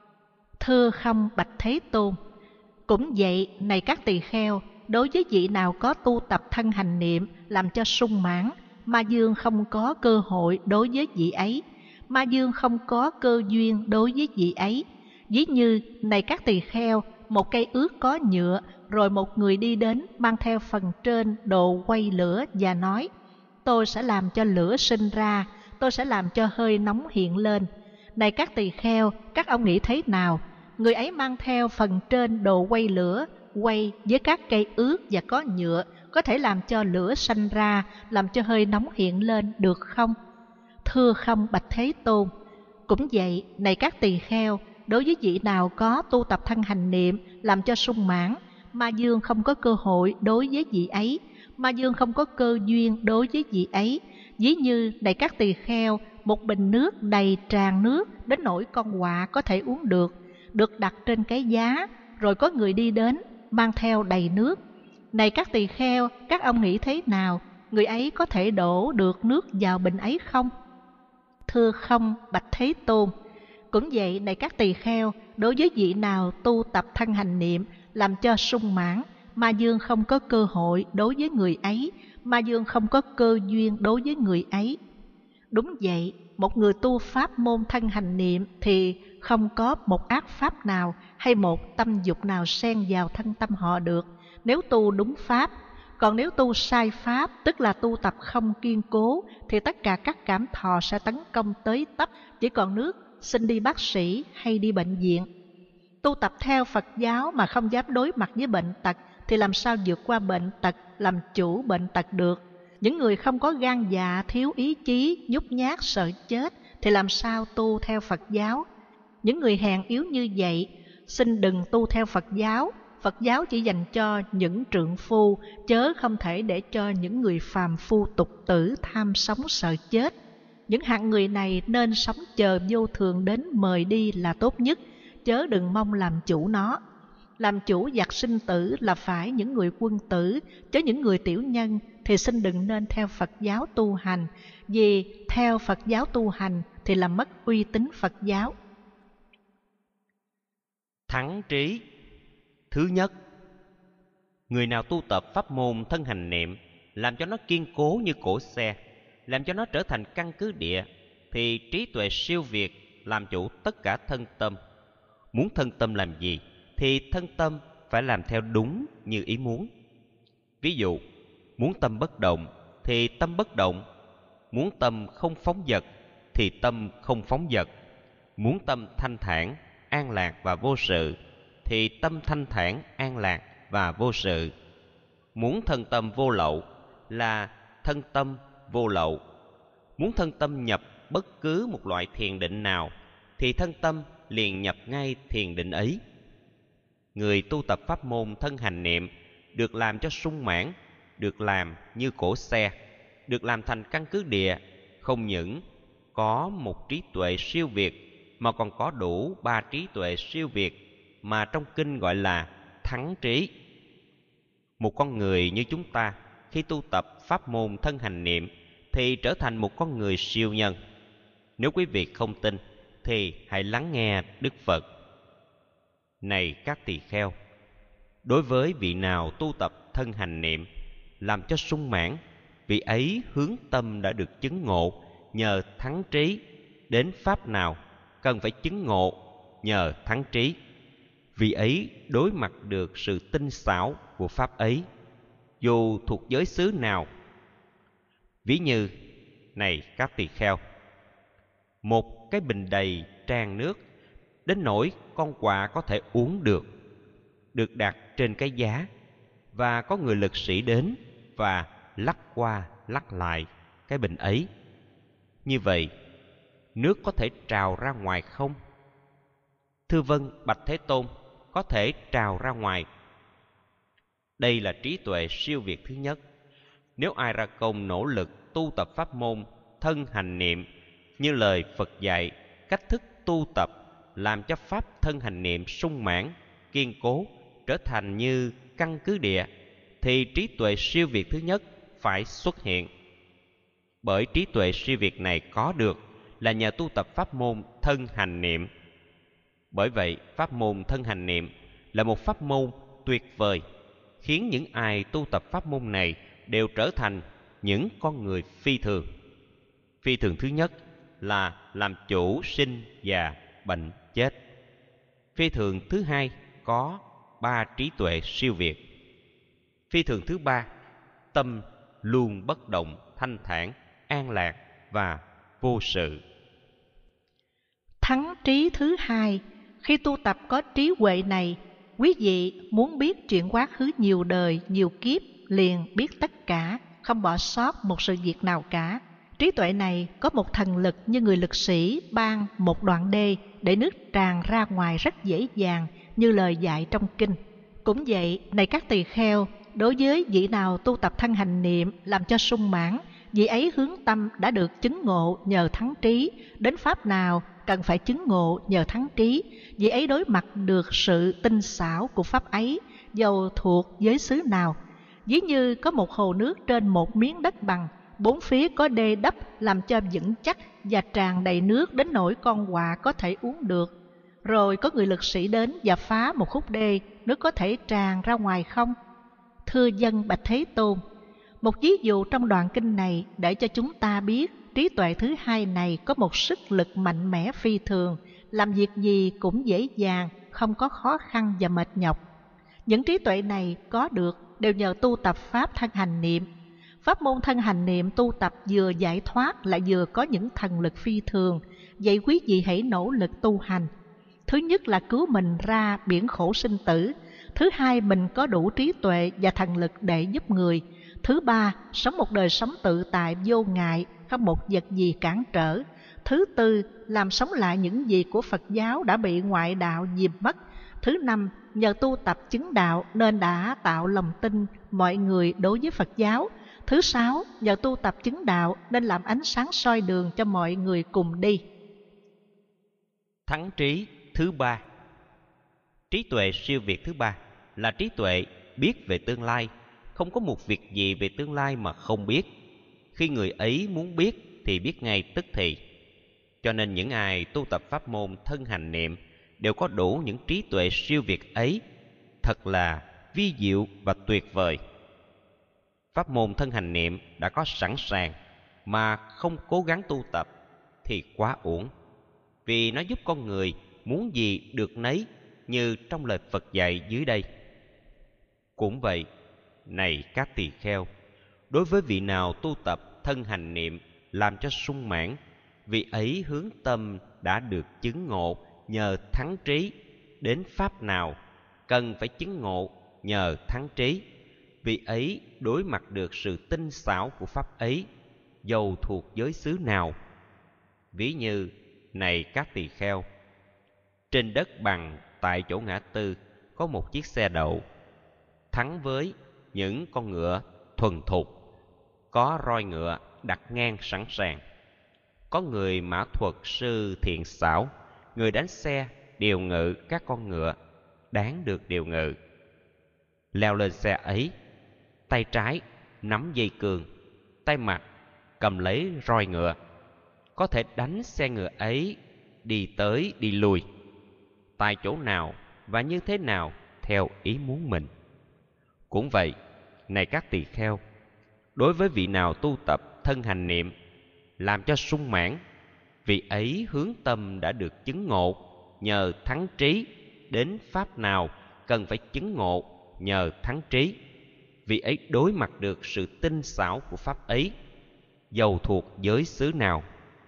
Thưa không, bạch Thế Tôn. Cũng vậy, này các tỳ kheo, đối với vị nào có tu tập thân hành niệm làm cho sung mãn, ma dương không có cơ hội đối với vị ấy. Ma dương không có cơ duyên đối với vị ấy. Ví như, này các tỳ kheo, một cây ướt có nhựa, rồi một người đi đến mang theo phần trên đồ quay lửa và nói: tôi sẽ làm cho lửa sinh ra, tôi sẽ làm cho hơi nóng hiện lên. Này các tỳ kheo, các ông nghĩ thế nào? Người ấy mang theo phần trên đồ quay lửa, quay với các cây ướt và có nhựa, có thể làm cho lửa sanh ra, làm cho hơi nóng hiện lên được không? Thưa không, bạch Thế Tôn. Cũng vậy, này các tỳ kheo, đối với vị nào có tu tập thân hành niệm làm cho sung mãn, ma dương không có cơ hội đối với vị ấy. Ma dương không có cơ duyên đối với vị ấy. Ví như, này các tỳ kheo, một bình nước đầy tràn nước đến nỗi con quạ có thể uống được đặt trên cái giá, rồi có người đi đến mang theo đầy nước. Này các tỳ kheo, các ông nghĩ thế nào? Người ấy có thể đổ được nước vào bình ấy không? Thưa không, bạch Thế Tôn. Cũng vậy, này các tỳ kheo, đối với vị nào tu tập thân hành niệm làm cho sung mãn, ma dương không có cơ hội đối với người ấy. Ma dương không có cơ duyên đối với người ấy. Đúng vậy, một người tu pháp môn thân hành niệm thì không có một ác pháp nào hay một tâm dục nào xen vào thân tâm họ được, nếu tu đúng pháp. Còn nếu tu sai pháp, tức là tu tập không kiên cố, thì tất cả các cảm thọ sẽ tấn công tới tấp, chỉ còn nước xin đi bác sĩ hay đi bệnh viện. Tu tập theo Phật giáo mà không dám đối mặt với bệnh tật thì làm sao vượt qua bệnh tật, làm chủ bệnh tật được? Những người không có gan dạ, thiếu ý chí, nhút nhát, sợ chết thì làm sao tu theo Phật giáo? Những người hèn yếu như vậy, xin đừng tu theo Phật giáo. Phật giáo chỉ dành cho những trượng phu, chớ không thể để cho những người phàm phu tục tử tham sống sợ chết. Những hạng người này nên sống chờ vô thường đến mời đi là tốt nhất, chớ đừng mong làm chủ nó. Làm chủ giặc sinh tử là phải những người quân tử, chứ những người tiểu nhân thì xin đừng nên theo Phật giáo tu hành, vì theo Phật giáo tu hành thì làm mất uy tín Phật giáo. Thắng trí. Thứ nhất, người nào tu tập pháp môn thân hành niệm, làm cho nó kiên cố như cỗ xe, làm cho nó trở thành căn cứ địa, thì trí tuệ siêu việt làm chủ tất cả thân tâm. Muốn thân tâm làm gì thì thân tâm phải làm theo đúng như ý muốn. Ví dụ, muốn tâm bất động thì tâm bất động, muốn tâm không phóng dật thì tâm không phóng dật, muốn tâm thanh thản, an lạc và vô sự thì tâm thanh thản, an lạc và vô sự. Muốn thân tâm vô lậu là thân tâm vô lậu. Muốn thân tâm nhập bất cứ một loại thiền định nào thì thân tâm liền nhập ngay thiền định ấy. Người tu tập pháp môn thân hành niệm được làm cho sung mãn, được làm như cỗ xe, được làm thành căn cứ địa, không những có một trí tuệ siêu việt mà còn có đủ 3 trí tuệ siêu việt mà trong kinh gọi là thắng trí. Một con người như chúng ta khi tu tập pháp môn thân hành niệm thì trở thành một con người siêu nhân. Nếu quý vị không tin thì hãy lắng nghe Đức Phật. Này các tỳ kheo, đối với vị nào tu tập thân hành niệm làm cho sung mãn, vị ấy hướng tâm đã được chứng ngộ nhờ thắng trí. Đến pháp nào cần phải chứng ngộ nhờ thắng trí, vị ấy đối mặt được sự tinh xảo của pháp ấy, dù thuộc giới xứ nào. Ví như, này các tỳ kheo, một cái bình đầy tràn nước đến nỗi con quạ có thể uống được đặt trên cái giá, và có người lực sĩ đến và lắc qua lắc lại cái bình ấy. Như vậy, nước có thể trào ra ngoài không? Thưa vâng, bạch Thế Tôn, có thể trào ra ngoài. Đây là trí tuệ siêu việt thứ nhất. Nếu ai ra công nỗ lực tu tập pháp môn thân hành niệm như lời Phật dạy, cách thức tu tập làm cho pháp thân hành niệm sung mãn, kiên cố, trở thành như căn cứ địa, thì trí tuệ siêu việt thứ nhất phải xuất hiện. Bởi trí tuệ siêu việt này có được là nhờ tu tập pháp môn thân hành niệm. Bởi vậy, pháp môn thân hành niệm là một pháp môn tuyệt vời, khiến những ai tu tập pháp môn này đều trở thành những con người phi thường. Phi thường thứ nhất là làm chủ sinh già bệnh chết. Phi thường thứ hai có 3 trí tuệ siêu việt. Phi thường thứ ba, tâm luôn bất động, thanh thản, an lạc và vô sự. Thắng trí thứ hai, khi tu tập có trí huệ này, quý vị muốn biết chuyện quá khứ nhiều đời, nhiều kiếp, liền biết tất cả, không bỏ sót một sự việc nào cả. Trí tuệ này có một thần lực như người lực sĩ ban một đoạn đê để nước tràn ra ngoài rất dễ dàng, như lời dạy trong kinh. Cũng vậy, này các tỳ kheo, đối với vị nào tu tập thân hành niệm làm cho sung mãn, vị ấy hướng tâm đã được chứng ngộ nhờ thắng trí. Đến pháp nào cần phải chứng ngộ nhờ thắng trí, vị ấy đối mặt được sự tinh xảo của pháp ấy, dầu thuộc giới xứ nào. Ví như có một hồ nước trên một miếng đất bằng, bốn phía có đê đắp làm cho vững chắc và tràn đầy nước đến nỗi con quạ có thể uống được. Rồi có người lực sĩ đến và phá một khúc đê, nước có thể tràn ra ngoài không? Thưa dân bạch Thế Tôn, một ví dụ trong đoạn kinh này để cho chúng ta biết trí tuệ thứ hai này có một sức lực mạnh mẽ phi thường, làm việc gì cũng dễ dàng, không có khó khăn và mệt nhọc. Những trí tuệ này có được đều nhờ tu tập pháp thân hành niệm. Pháp môn thân hành niệm tu tập vừa giải thoát lại vừa có những thần lực phi thường. Vậy quý vị hãy nỗ lực tu hành. Thứ nhất là cứu mình ra biển khổ sinh tử. Thứ hai, mình có đủ trí tuệ và thần lực để giúp người. Thứ ba, sống một đời sống tự tại vô ngại, không một vật gì cản trở. Thứ tư, làm sống lại những gì của Phật giáo đã bị ngoại đạo dìm mất. Thứ năm, nhờ tu tập chứng đạo nên đã tạo lòng tin mọi người đối với Phật giáo. Thứ sáu, nhờ tu tập chứng đạo nên làm ánh sáng soi đường cho mọi người cùng đi. Thắng trí thứ ba. Trí tuệ siêu việt thứ ba là trí tuệ biết về tương lai. Không có một việc gì về tương lai mà không biết. Khi người ấy muốn biết thì biết ngay tức thì. Cho nên những ai tu tập pháp môn thân hành niệm đều có đủ những trí tuệ siêu việt ấy. Thật là vi diệu và tuyệt vời. Pháp môn thân hành niệm đã có sẵn sàng mà không cố gắng tu tập thì quá uổng. Vì nó giúp con người muốn gì được nấy, như trong lời Phật dạy dưới đây. Cũng vậy, này các tỳ kheo, đối với vị nào tu tập thân hành niệm làm cho sung mãn, vị ấy hướng tâm đã được chứng ngộ nhờ thắng trí. Đến pháp nào cần phải chứng ngộ nhờ thắng trí, vị ấy đối mặt được sự tinh xảo của pháp ấy, dầu thuộc giới xứ nào. Ví như, này các tỳ kheo, trên đất bằng tại chỗ ngã tư có một chiếc xe đậu, thắng với những con ngựa thuần thục, có roi ngựa đặt ngang sẵn sàng. Có người mã thuật sư thiện xảo, người đánh xe điều ngự các con ngựa đáng được điều ngự. Leo lên xe ấy, tay trái nắm dây cương, tay mặt cầm lấy roi ngựa, có thể đánh xe ngựa ấy đi tới đi lui, tại chỗ nào và như thế nào theo ý muốn mình. Cũng vậy, này các tỳ kheo, đối với vị nào tu tập thân hành niệm làm cho sung mãn, vị ấy hướng tâm đã được chứng ngộ nhờ thắng trí. Đến pháp nào cần phải chứng ngộ nhờ thắng trí, vị ấy đối mặt được sự tinh xảo của pháp ấy, dầu thuộc giới xứ nào.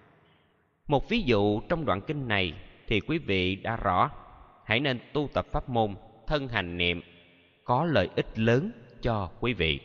Một ví dụ trong đoạn kinh này thì quý vị đã rõ. Hãy nên tu tập pháp môn thân hành niệm, có lợi ích lớn cho quý vị.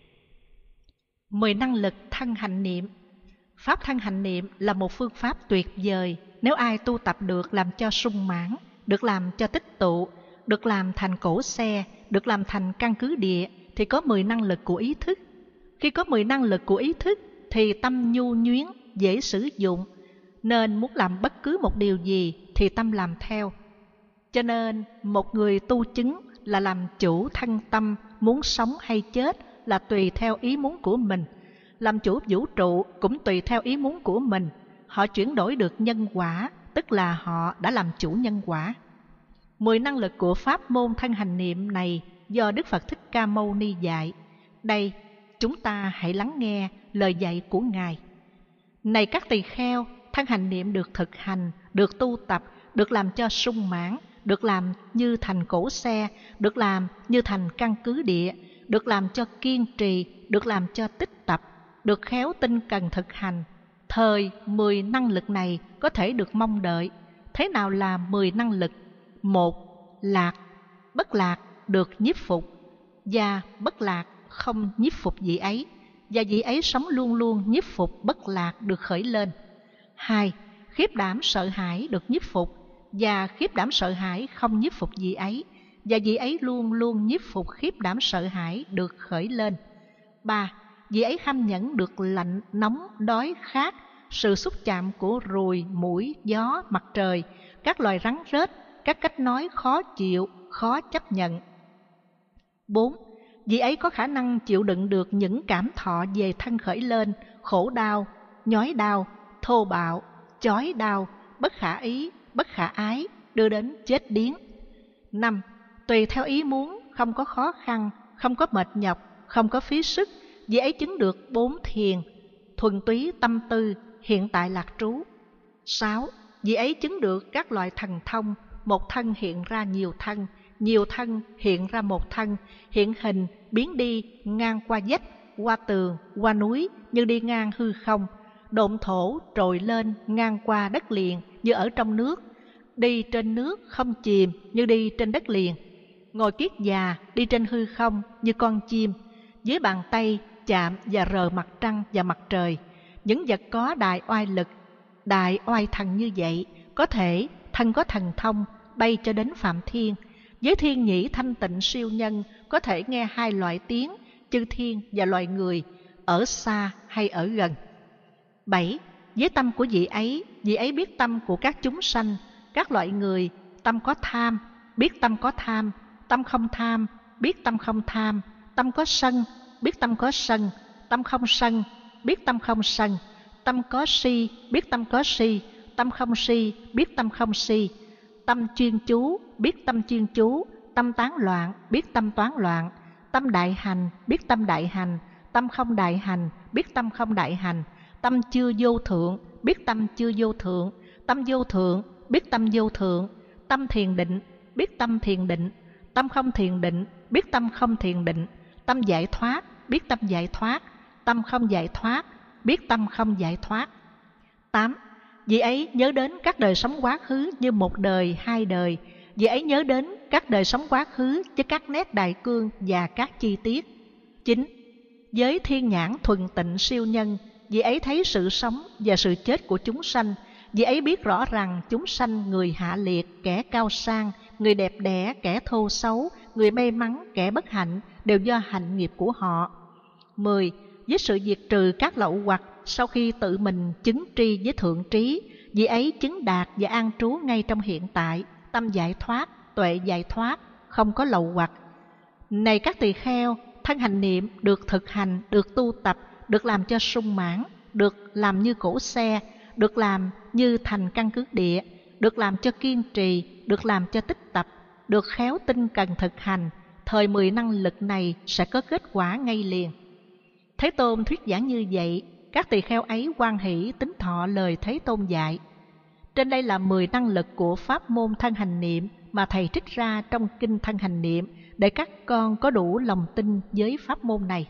10 năng lực thân hành niệm. Pháp thân hành niệm là một phương pháp tuyệt vời. Nếu ai tu tập được làm cho sung mãn, được làm cho tích tụ, được làm thành cỗ xe, được làm thành căn cứ địa, thì có 10 năng lực của ý thức. Khi có 10 năng lực của ý thức thì tâm nhu nhuyến, dễ sử dụng, nên muốn làm bất cứ một điều gì thì tâm làm theo. Cho nên một người tu chứng là làm chủ thân tâm, muốn sống hay chết là tùy theo ý muốn của mình. Làm chủ vũ trụ cũng tùy theo ý muốn của mình. Họ chuyển đổi được nhân quả, tức là họ đã làm chủ nhân quả. 10 năng lực của pháp môn thân hành niệm này do Đức Phật Thích Ca Mâu Ni dạy. Đây, chúng ta hãy lắng nghe lời dạy của Ngài. Này các tỳ kheo, thân hành niệm được thực hành, được tu tập, được làm cho sung mãn, được làm như thành cỗ xe, được làm như thành căn cứ địa, được làm cho kiên trì, được làm cho tích tập, được khéo tinh cần thực hành. Thời 10 năng lực này có thể được mong đợi. Thế nào là 10 năng lực? 1. Lạc, bất lạc được nhiếp phục, và bất lạc không nhiếp phục vị ấy, và vị ấy sống luôn luôn nhiếp phục bất lạc được khởi lên. 2. Khiếp đảm sợ hãi được nhiếp phục, và khiếp đảm sợ hãi không nhiếp phục vị ấy, và vị ấy luôn luôn nhiếp phục khiếp đảm sợ hãi được khởi lên. 3. Vị ấy kham nhẫn được lạnh, nóng, đói, khát, sự xúc chạm của ruồi, muỗi, gió, mặt trời, các loài rắn rết, các cách nói khó chịu, khó chấp nhận. 4. Vị ấy có khả năng chịu đựng được những cảm thọ về thân khởi lên, khổ đau, nhói đau, thô bạo, chói đau, bất khả ý, bất khả ái, đưa đến chết điếng. 5. Tùy theo ý muốn, không có khó khăn, không có mệt nhọc, không có phí sức, vị ấy chứng được 4 thiền, thuần túy tâm tư, hiện tại lạc trú. 6. Vị ấy chứng được các loại thần thông, một thân hiện ra nhiều thân hiện ra một thân, hiện hình, biến đi, ngang qua vách, qua tường, qua núi, như đi ngang hư không, độn thổ trồi lên ngang qua đất liền như ở trong nước, đi trên nước không chìm như đi trên đất liền, ngồi kiết già đi trên hư không như con chim, dưới bàn tay chạm và rờ mặt trăng và mặt trời. Những vật có đại oai lực, đại oai thần như vậy có thể thân có thần thông bay cho đến phạm thiên. Với thiên nhĩ thanh tịnh siêu nhân có thể nghe hai loại tiếng, chư thiên và loài người, ở xa hay ở gần. 7. Với tâm của vị ấy biết tâm của các chúng sanh, các loại người, tâm có tham, biết tâm có tham, tâm không tham, biết tâm không tham, tâm có sân, biết tâm có sân, tâm không sân, biết tâm không sân, tâm có si, biết tâm có si, tâm không si, biết tâm không si, tâm chuyên chú, biết tâm chuyên chú, tâm tán loạn, biết tâm toán loạn, tâm đại hành, biết tâm đại hành, tâm không đại hành, biết tâm không đại hành, tâm chưa vô thượng, biết tâm chưa vô thượng, tâm vô thượng, biết tâm vô thượng, tâm thiền định, biết tâm thiền định, tâm không thiền định, biết tâm không thiền định, tâm giải thoát, biết tâm giải thoát, tâm không giải thoát, biết tâm không giải thoát. 8. Vị ấy nhớ đến các đời sống quá khứ như một đời, hai đời. Vị ấy nhớ đến các đời sống quá khứ với các nét đại cương và các chi tiết. 9. Với thiên nhãn thuần tịnh siêu nhân, vị ấy thấy sự sống và sự chết của chúng sanh. Vị ấy biết rõ rằng chúng sanh người hạ liệt, kẻ cao sang, người đẹp đẽ, kẻ thô xấu, người may mắn, kẻ bất hạnh đều do hạnh nghiệp của họ. 10. Với sự diệt trừ các lậu hoặc, sau khi tự mình chứng tri với thượng trí, vị ấy chứng đạt và an trú ngay trong hiện tại, tâm giải thoát, tuệ giải thoát, không có lậu hoặc. Này các tỳ kheo, thân hành niệm được thực hành, được tu tập, được làm cho sung mãn, được làm như cỗ xe, được làm như thành căn cứ địa, được làm cho kiên trì, được làm cho tích tập, được khéo tinh cần thực hành, thời 10 năng lực này sẽ có kết quả ngay liền. Thế Tôn thuyết giảng như vậy, các tỳ kheo ấy hoan hỷ tín thọ lời Thế Tôn dạy. Trên đây là 10 năng lực của pháp môn thân hành niệm mà Thầy trích ra trong kinh thân hành niệm để các con có đủ lòng tin với pháp môn này.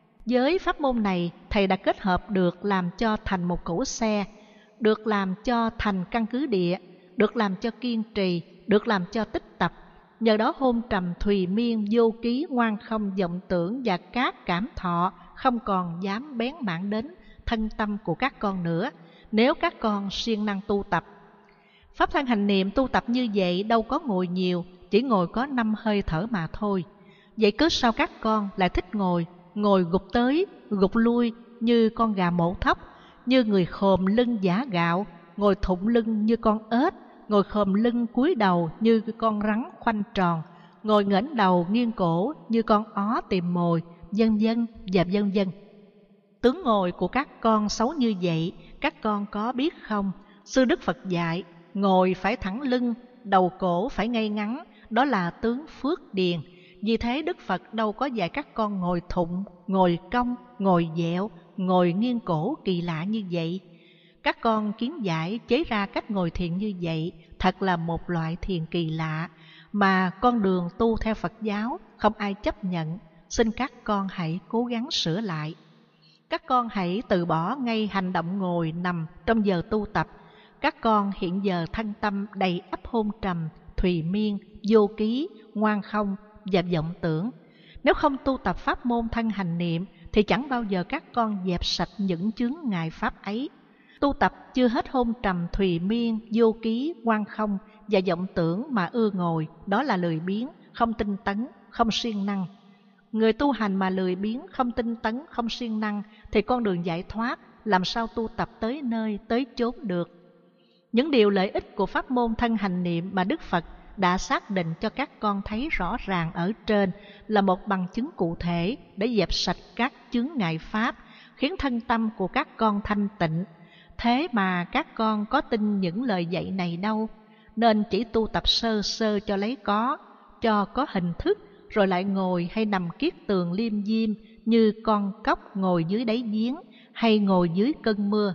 Với pháp môn này, Thầy đã kết hợp được làm cho thành một cỗ xe, được làm cho thành căn cứ địa, được làm cho kiên trì, được làm cho tích tập. Nhờ đó hôn trầm thùy miên, vô ký, ngoan không, vọng tưởng và các cảm thọ không còn dám bén mảng đến thân tâm của các con nữa, nếu các con siêng năng tu tập. Pháp thân hành niệm tu tập như vậy đâu có ngồi nhiều, chỉ ngồi có 5 hơi thở mà thôi. Vậy cứ sao các con lại thích ngồi gục tới, gục lui như con gà mổ thóc, như người khom lưng giả gạo, ngồi thụng lưng như con ếch, ngồi khom lưng cúi đầu như con rắn khoanh tròn, ngồi ngẩng đầu nghiêng cổ như con ó tìm mồi, vân vân và vân vân. Tướng ngồi của các con xấu như vậy, các con có biết không? Sư Đức Phật dạy, ngồi phải thẳng lưng, đầu cổ phải ngay ngắn, đó là tướng phước điền. Vì thế Đức Phật đâu có dạy các con ngồi thụng, ngồi cong, ngồi dẹo, ngồi nghiêng cổ kỳ lạ như vậy. Các con kiến giải chế ra cách ngồi thiền như vậy thật là một loại thiền kỳ lạ mà con đường tu theo Phật giáo không ai chấp nhận. Xin các con hãy cố gắng sửa lại. Các con hãy từ bỏ ngay hành động ngồi nằm trong giờ tu tập. Các con hiện giờ thân tâm đầy ắp hôn trầm, thùy miên, vô ký, ngoan không và vọng tưởng. Nếu không tu tập pháp môn thân hành niệm thì chẳng bao giờ các con dẹp sạch những chướng ngại pháp ấy. Tu tập chưa hết hôn trầm, thùy miên, vô ký, ngoan không và vọng tưởng mà ưa ngồi, đó là lười biếng, không tinh tấn, không siêng năng. Người tu hành mà lười biếng, không tinh tấn, không siêng năng thì con đường giải thoát làm sao tu tập tới nơi, tới chốn được. Những điều lợi ích của pháp môn thân hành niệm mà Đức Phật đã xác định cho các con thấy rõ ràng ở trên là một bằng chứng cụ thể để dẹp sạch các chướng ngại pháp, khiến thân tâm của các con thanh tịnh. Thế mà các con có tin những lời dạy này đâu, nên chỉ tu tập sơ sơ cho lấy cho có hình thức, rồi lại ngồi hay nằm kiết tường liêm diêm như con cóc ngồi dưới đáy giếng hay ngồi dưới cơn mưa.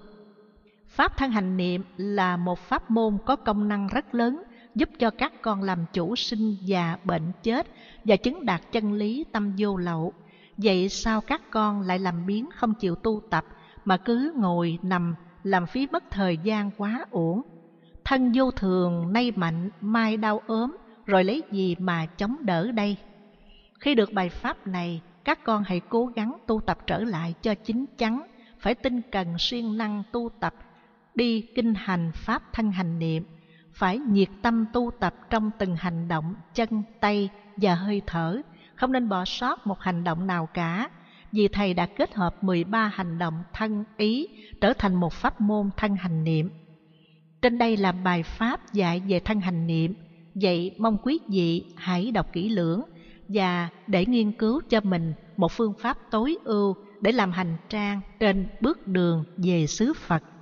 Pháp thân hành niệm là một pháp môn có công năng rất lớn, giúp cho các con làm chủ sinh già bệnh chết và chứng đạt chân lý tâm vô lậu. Vậy sao các con lại làm biếng không chịu tu tập mà cứ ngồi nằm làm phí mất thời gian quá uổng? Thân vô thường nay mạnh mai đau ốm, rồi lấy gì mà chống đỡ đây? Khi được bài pháp này, các con hãy cố gắng tu tập trở lại cho chín chắn, phải tinh cần siêng năng tu tập, đi kinh hành pháp thân hành niệm, phải nhiệt tâm tu tập trong từng hành động, chân, tay và hơi thở, không nên bỏ sót một hành động nào cả, vì Thầy đã kết hợp 13 hành động thân ý trở thành một pháp môn thân hành niệm. Trên đây là bài pháp dạy về thân hành niệm, vậy mong quý vị hãy đọc kỹ lưỡng và để nghiên cứu cho mình một phương pháp tối ưu để làm hành trang trên bước đường về xứ Phật.